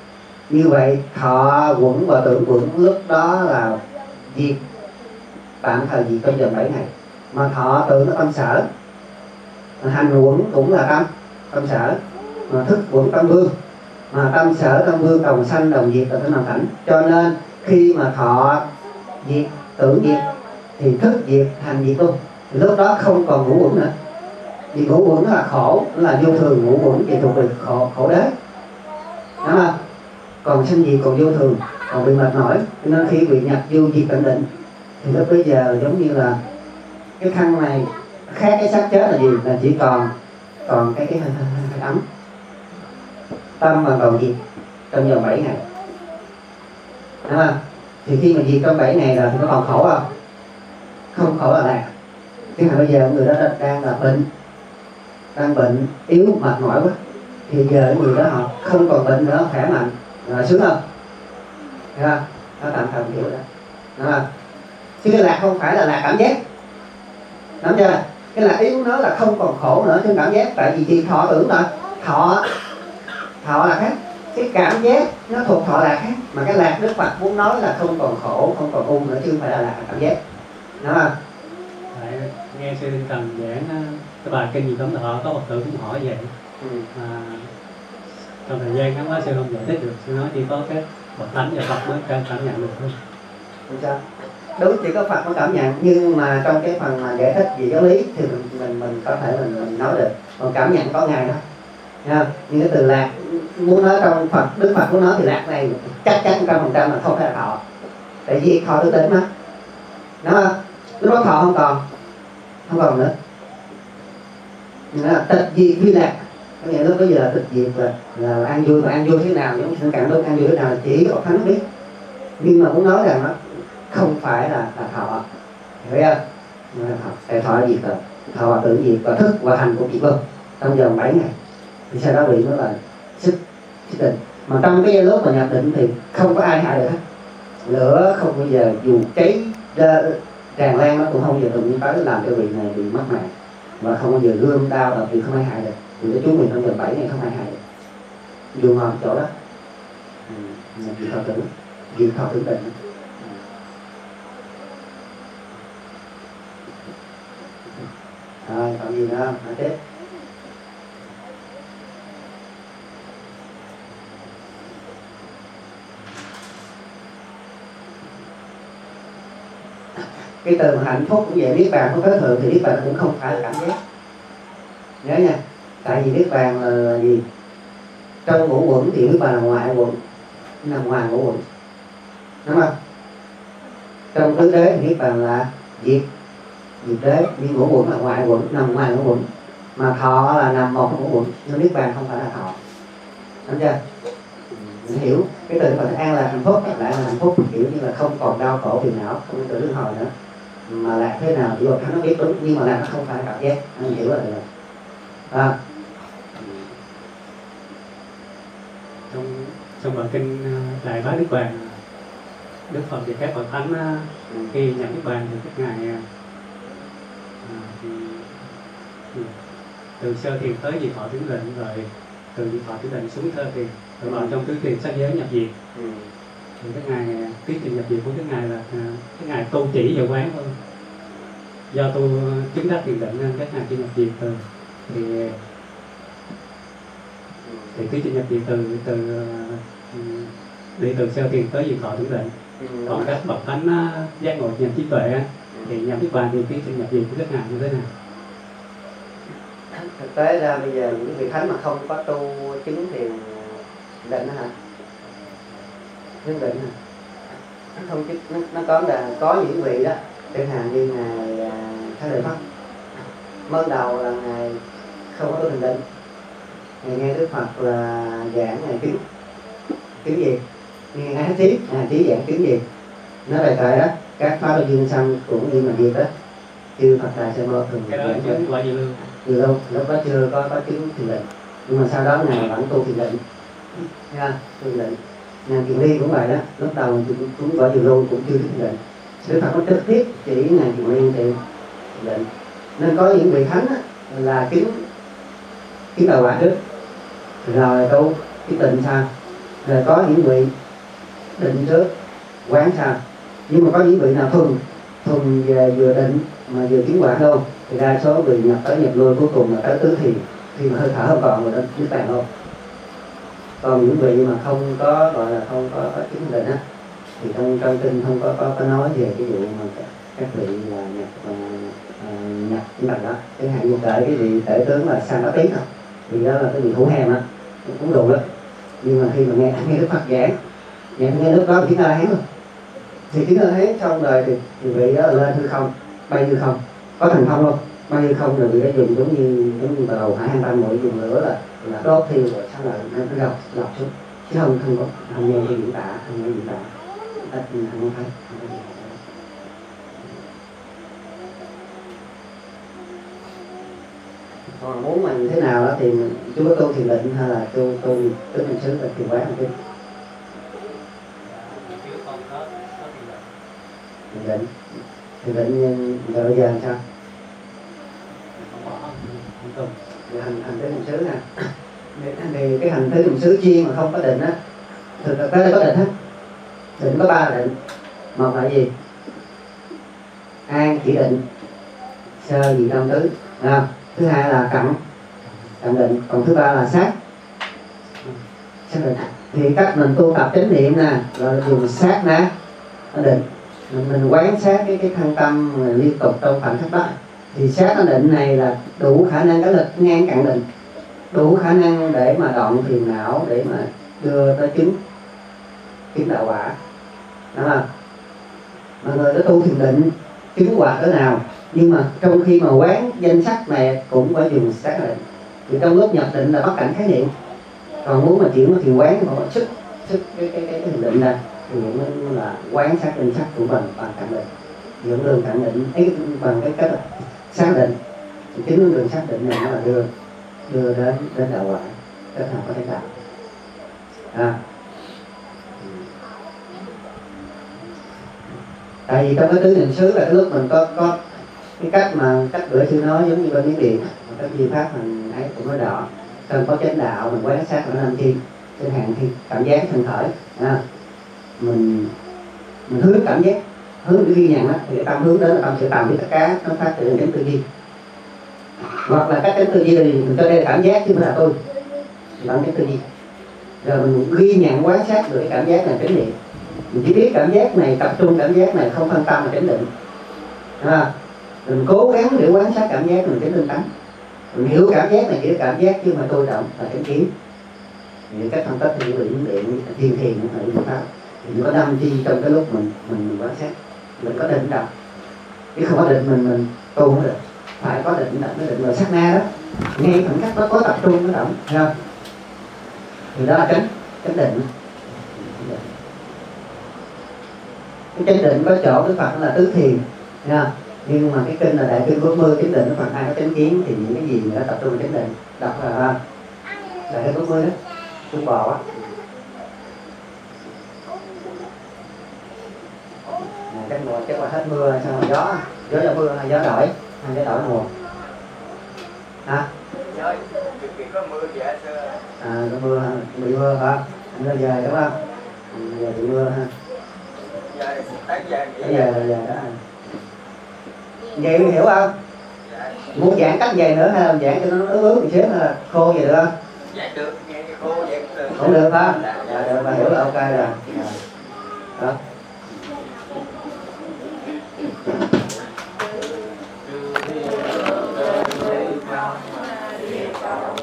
Như vậy thọ quẩn và tưởng quẩn lúc đó là diệt, tạm thời diệt trong vòng 7 ngày. Mà thọ tưởng nó tâm sở, hành quẩn cũng là tâm sở, mà thức quẩn tâm vương, mà tâm sở tâm vương đồng sanh đồng diệt là cái nào cảnh. Cho nên khi mà thọ diệt, tưởng diệt thì thức diệt, hành diệt luôn. Thì lúc đó không còn ngũ uẩn nữa. Vì ngũ uẩn là khổ, là vô thường, ngũ uẩn thì thuộc về khổ đế, đúng không? Còn sanh diệt còn vô thường, còn bị mệt mỏi. Cho nên khi bị nhập vô diệt tận định thì lúc bây giờ giống như là cái thân này khác cái xác chết là gì? Là chỉ còn cái hơi ấm. Tâm mà còn diệt trong vòng 7 ngày, đúng không? Thì khi mà diệt trong 7 ngày rồi thì nó còn khổ không? Không khổ là lạc. Chứ bây giờ người đó đang là đang bệnh yếu mệt mỏi quá, thì giờ người đó họ không còn bệnh nữa, khỏe mạnh là sướng không? Thấy không? Nó tạm thời hiểu đó, đúng không? Chứ cái lạc không phải là lạc cảm giác, nắm chưa? Cái lạc yếu nó là không còn khổ nữa trên cảm giác. Tại vì chỉ thọ tưởng thôi, thọ là khác, cái cảm giác nó thuộc thọ lạc khác. Mà cái lạc Đức Phật muốn nói là không còn khổ, không còn u nữa, chứ không phải là lạc cảm giác, đúng không? Tại nghe sư Tinh Cần giảng cái bài kinh gì Cấm Thọ, có Phật tử cũng hỏi vậy. Trong thời gian ngắn quá sư không giải thích được, sư nói chỉ có cái bậc thánh và Phật mới cảm nhận được thôi. Không sao, đúng, chỉ có Phật mới cảm nhận. Nhưng mà trong cái phần mà giải thích về giáo lý thì mình có thể mình nói được. Còn cảm nhận có ngày đó, nha. Nhưng cái từ lạc muốn nói trong Phật, Đức Phật muốn nói thì lạc này chắc chắn 100% là không phải là thọ. Tại vì thọ thức tỉnh mà, đúng không? Lúc đó thọ không còn nữa. Tịch diệt vi lạc, có nghĩa lúc bây giờ tịch diệt là an vui. Mà an vui thế nào, giống như cạn lúc an vui thế nào là chỉ có Thánh biết. Nhưng mà muốn nói rằng nó không phải là thọ, hiểu không? Tại thọ diệt rồi, thọ tự diệt và thức và hành cũng diệt luôn trong vòng 7 ngày. Thì sau đó bị nó là sức định. Mà trong cái giây lúc mà nhập định thì không có ai hại được hết. Lửa không bao giờ dù cháy tràn lan nó cũng không bao giờ tự nhiên tới làm cho vị này bị mất mạng. Và không bao giờ gươm đao đập thì không ai hại được. Vì cái chú mình trong vòng 7 ngày không ai hại được. Dù ngon chỗ đó. Diệt thọ tưởng định. Rồi, còn gì nữa không? Nói tiếp. Cái từ mà hạnh phúc cũng vậy, niết bàn không có thường thì niết bàn cũng không phải là cảm giác. Nhớ nha, tại vì niết bàn là gì? Trong ngũ uẩn thì niết bàn là ngoại uẩn, nằm ngoài ngũ uẩn, đúng không? Trong tứ đế thì niết bàn là diệt đế, nhưng ngũ uẩn là ngoại uẩn, nằm ngoài ngũ uẩn. Mà thọ là nằm một ngũ uẩn, nhưng niết bàn không phải là thọ, đúng chưa? Mình hiểu cái từ Phật an là hạnh phúc, lại là hạnh phúc kiểu như là không còn đau khổ phiền não, không có luân hồi nữa. Mà lạc thế nào thì Thánh nó biết đúng, nhưng mà lạc nó không phải là cảm giác, anh hiểu là được. Trong bài kinh Đại Bá Niết Bàn, Đức Phật và các bậc thánh khi nhập niết bàn thì các ngài từ sơ thiền tới diệt thọ tưởng định, rồi từ diệt thọ tưởng định xuống sơ thiền, rồi vào trong tứ thiền sắc giới nhập diệt. Thì các ngài tiến trình nhập diệt của các ngài là các ngài tu chỉ và quán thôi. Do tu chứng đắc thiền định nên các ngài chỉ nhập diệt từ thì tiến trình nhập diệt đi từ sơ thiền tới diệt thọ tưởng định. Còn các bậc thánh giác ngộ nhận trí tuệ thì nhập niết bàn thì tiến trình nhập diệt của các ngài như thế nào? Thực tế ra bây giờ những vị thánh mà không có tu chứng thiền định hả? Chứng định hả? Nó không chứng, nó có những vị đó, chẳng hạn như ngài Thái Lợi Phất, mới đầu là ngài không có tu thiền định, ngài nghe Đức Phật là giảng ngài chứng gì? Nghe ngài trí giảng chứng gì? Nó đại khái đó, các pháp là dương sanh cũng như mà diệt đó, chư Phật Đà Sa Môn thường giảng chứng gọi gì luôn? Từ lâu, lúc đó chưa có chứng thiền định, nhưng mà sau đó ngài vẫn tu thiền định, nha, thiền định. Ngài Kiền Ly cũng vậy đó, lúc đầu cũng gọi từ lâu cũng chưa thiền định. Đức Phật có trực tiếp chỉ ngài Kiền Ly thiền định. Nên có những vị thánh là chứng đầu quả trước, rồi tu cái tịnh sao, Rồi có những vị định trước quán sau, nhưng mà có những vị nào thuần về vừa định mà vừa chứng quả luôn thì đa số vị nhập tới nhập lui cuối cùng là tới tứ thiền, khi mà hơi thở không còn rồi đó niết bàn luôn. Còn những vị mà không có gọi là không có chứng định á thì trong kinh không có nói về cái vụ mà các vị là nhập chứng bằng đó. Chẳng hạn như kể cái vị tể tướng là Sang Bá Tí thôi, thì đó là cái vị thủ hèm á, cũng đủ đó. Nhưng mà khi mà nghe Đức Phật giảng, nghe lúc đó tiếng A Hán luôn, thì tiếng A Hán xong rồi thì vị đó lên hư không, bay hư không, có thành không luôn, bay hư không rồi vị đó dùng giống như vào đầu Hải An Tâm, mỗi dùng lửa là đốt thiêu rồi sau là nó lọc xuống, chứ không nghe cái diễn tả, không nghe diễn tả, không thấy. Còn muốn mình thế nào đó thì chú có tu thiền định hay là tu tứ niệm xứ là thiền quán một chút. Thiền định rồi bây giờ làm sao? Hành tứ niệm xứ nè. Thì cái hành tứ niệm xứ chi mà không có định á, thực ra có định hết. Định có 3 định. Một là gì? An chỉ định, sơ nhị tam tứ. Thứ hai là cận định, còn thứ ba là sát định. Thì cách mình tu tập chánh niệm nè, rồi dùng sát na định, mình quán sát cái thân tâm liên tục trong khoảnh khắc đó. Thì sát na định này là đủ khả năng cái lực ngang cận định, đủ khả năng để mà đoạn phiền não, để mà đưa tới chứng đạo quả, đúng không? Mọi người đã tu thiền định chứng quả cỡ nào, nhưng mà trong khi mà quán danh sắc này cũng phải dùng sát định. Thì trong lúc nhập định là bắt cảnh khái niệm, còn muốn mà chuyển vào thiền quán thì phải sức cái thiền định ra thì mới là quán sát danh sắc của mình bằng cận định, dưỡng đường cận định ấy bằng cái cách xác định. Thì chính đường xác định này nó là đưa đến đạo quả, cách nào có thể đạt. Tại vì trong cái tứ niệm xứ là cái lúc mình có cái cách mà cách bữa sư nói giống như bên Miến Điện, cái di pháp mình ấy cũng nói rõ, cần có chánh đạo mình quán sát ở năm thiên, chẳng hạn thì cảm giác thân khởi, mình hướng cảm giác, hướng để ghi nhận đó, thì cái tâm hướng đến là tâm sẽ tầm với tất cả nó phát triển đến tư duy, hoặc là các cái tư duy thì mình cho đây là cảm giác chứ không phải là tôi, bằng cái tư duy, rồi mình ghi nhận quán sát được cái cảm giác này chánh niệm. Mình chỉ biết cảm giác này, tập trung cảm giác này, không phân tâm là chánh định. Mình cố gắng để quán sát cảm giác mình chánh tinh tấn. Mình hiểu cảm giác này chỉ là cảm giác chứ mà tôi động là chánh kiến. Những cách phân tích thì những điện thiên thiền là những pháp. Thì có 5 chi trong cái lúc mình quán sát. Mình có định đâu. Chứ không có định mình tu không được. Phải có định, cái định là sát na đó. Ngay khoảnh khắc đó có tập trung nó động, thấy không? Thì đó là chánh định. Cái chánh định có chỗ Đức Phật là tứ thiền, nha. Nhưng mà cái kinh là đại kinh 40 chánh định Đức Phật ai có chánh kiến thì những cái gì người ta tập trung chánh định, đọc là đại kinh 40 đó, trung bò á. Chắc mùa chắc là hết mưa xong rồi gió ra mưa hay gió đổi mùa hả? Có mưa vậy có mưa, bị mưa hả? Anh nó về đúng không? Giờ bị mưa ha. Tới giờ đó. Vậy mới hiểu không? Muốn giảng cách về nữa hay là giảng cho nó ướt một xíu hay là khô vậy được không? Giảng được, nghe khô vậy cũng được. Cũng được hả? Được, bà hiểu là ok rồi. Đó.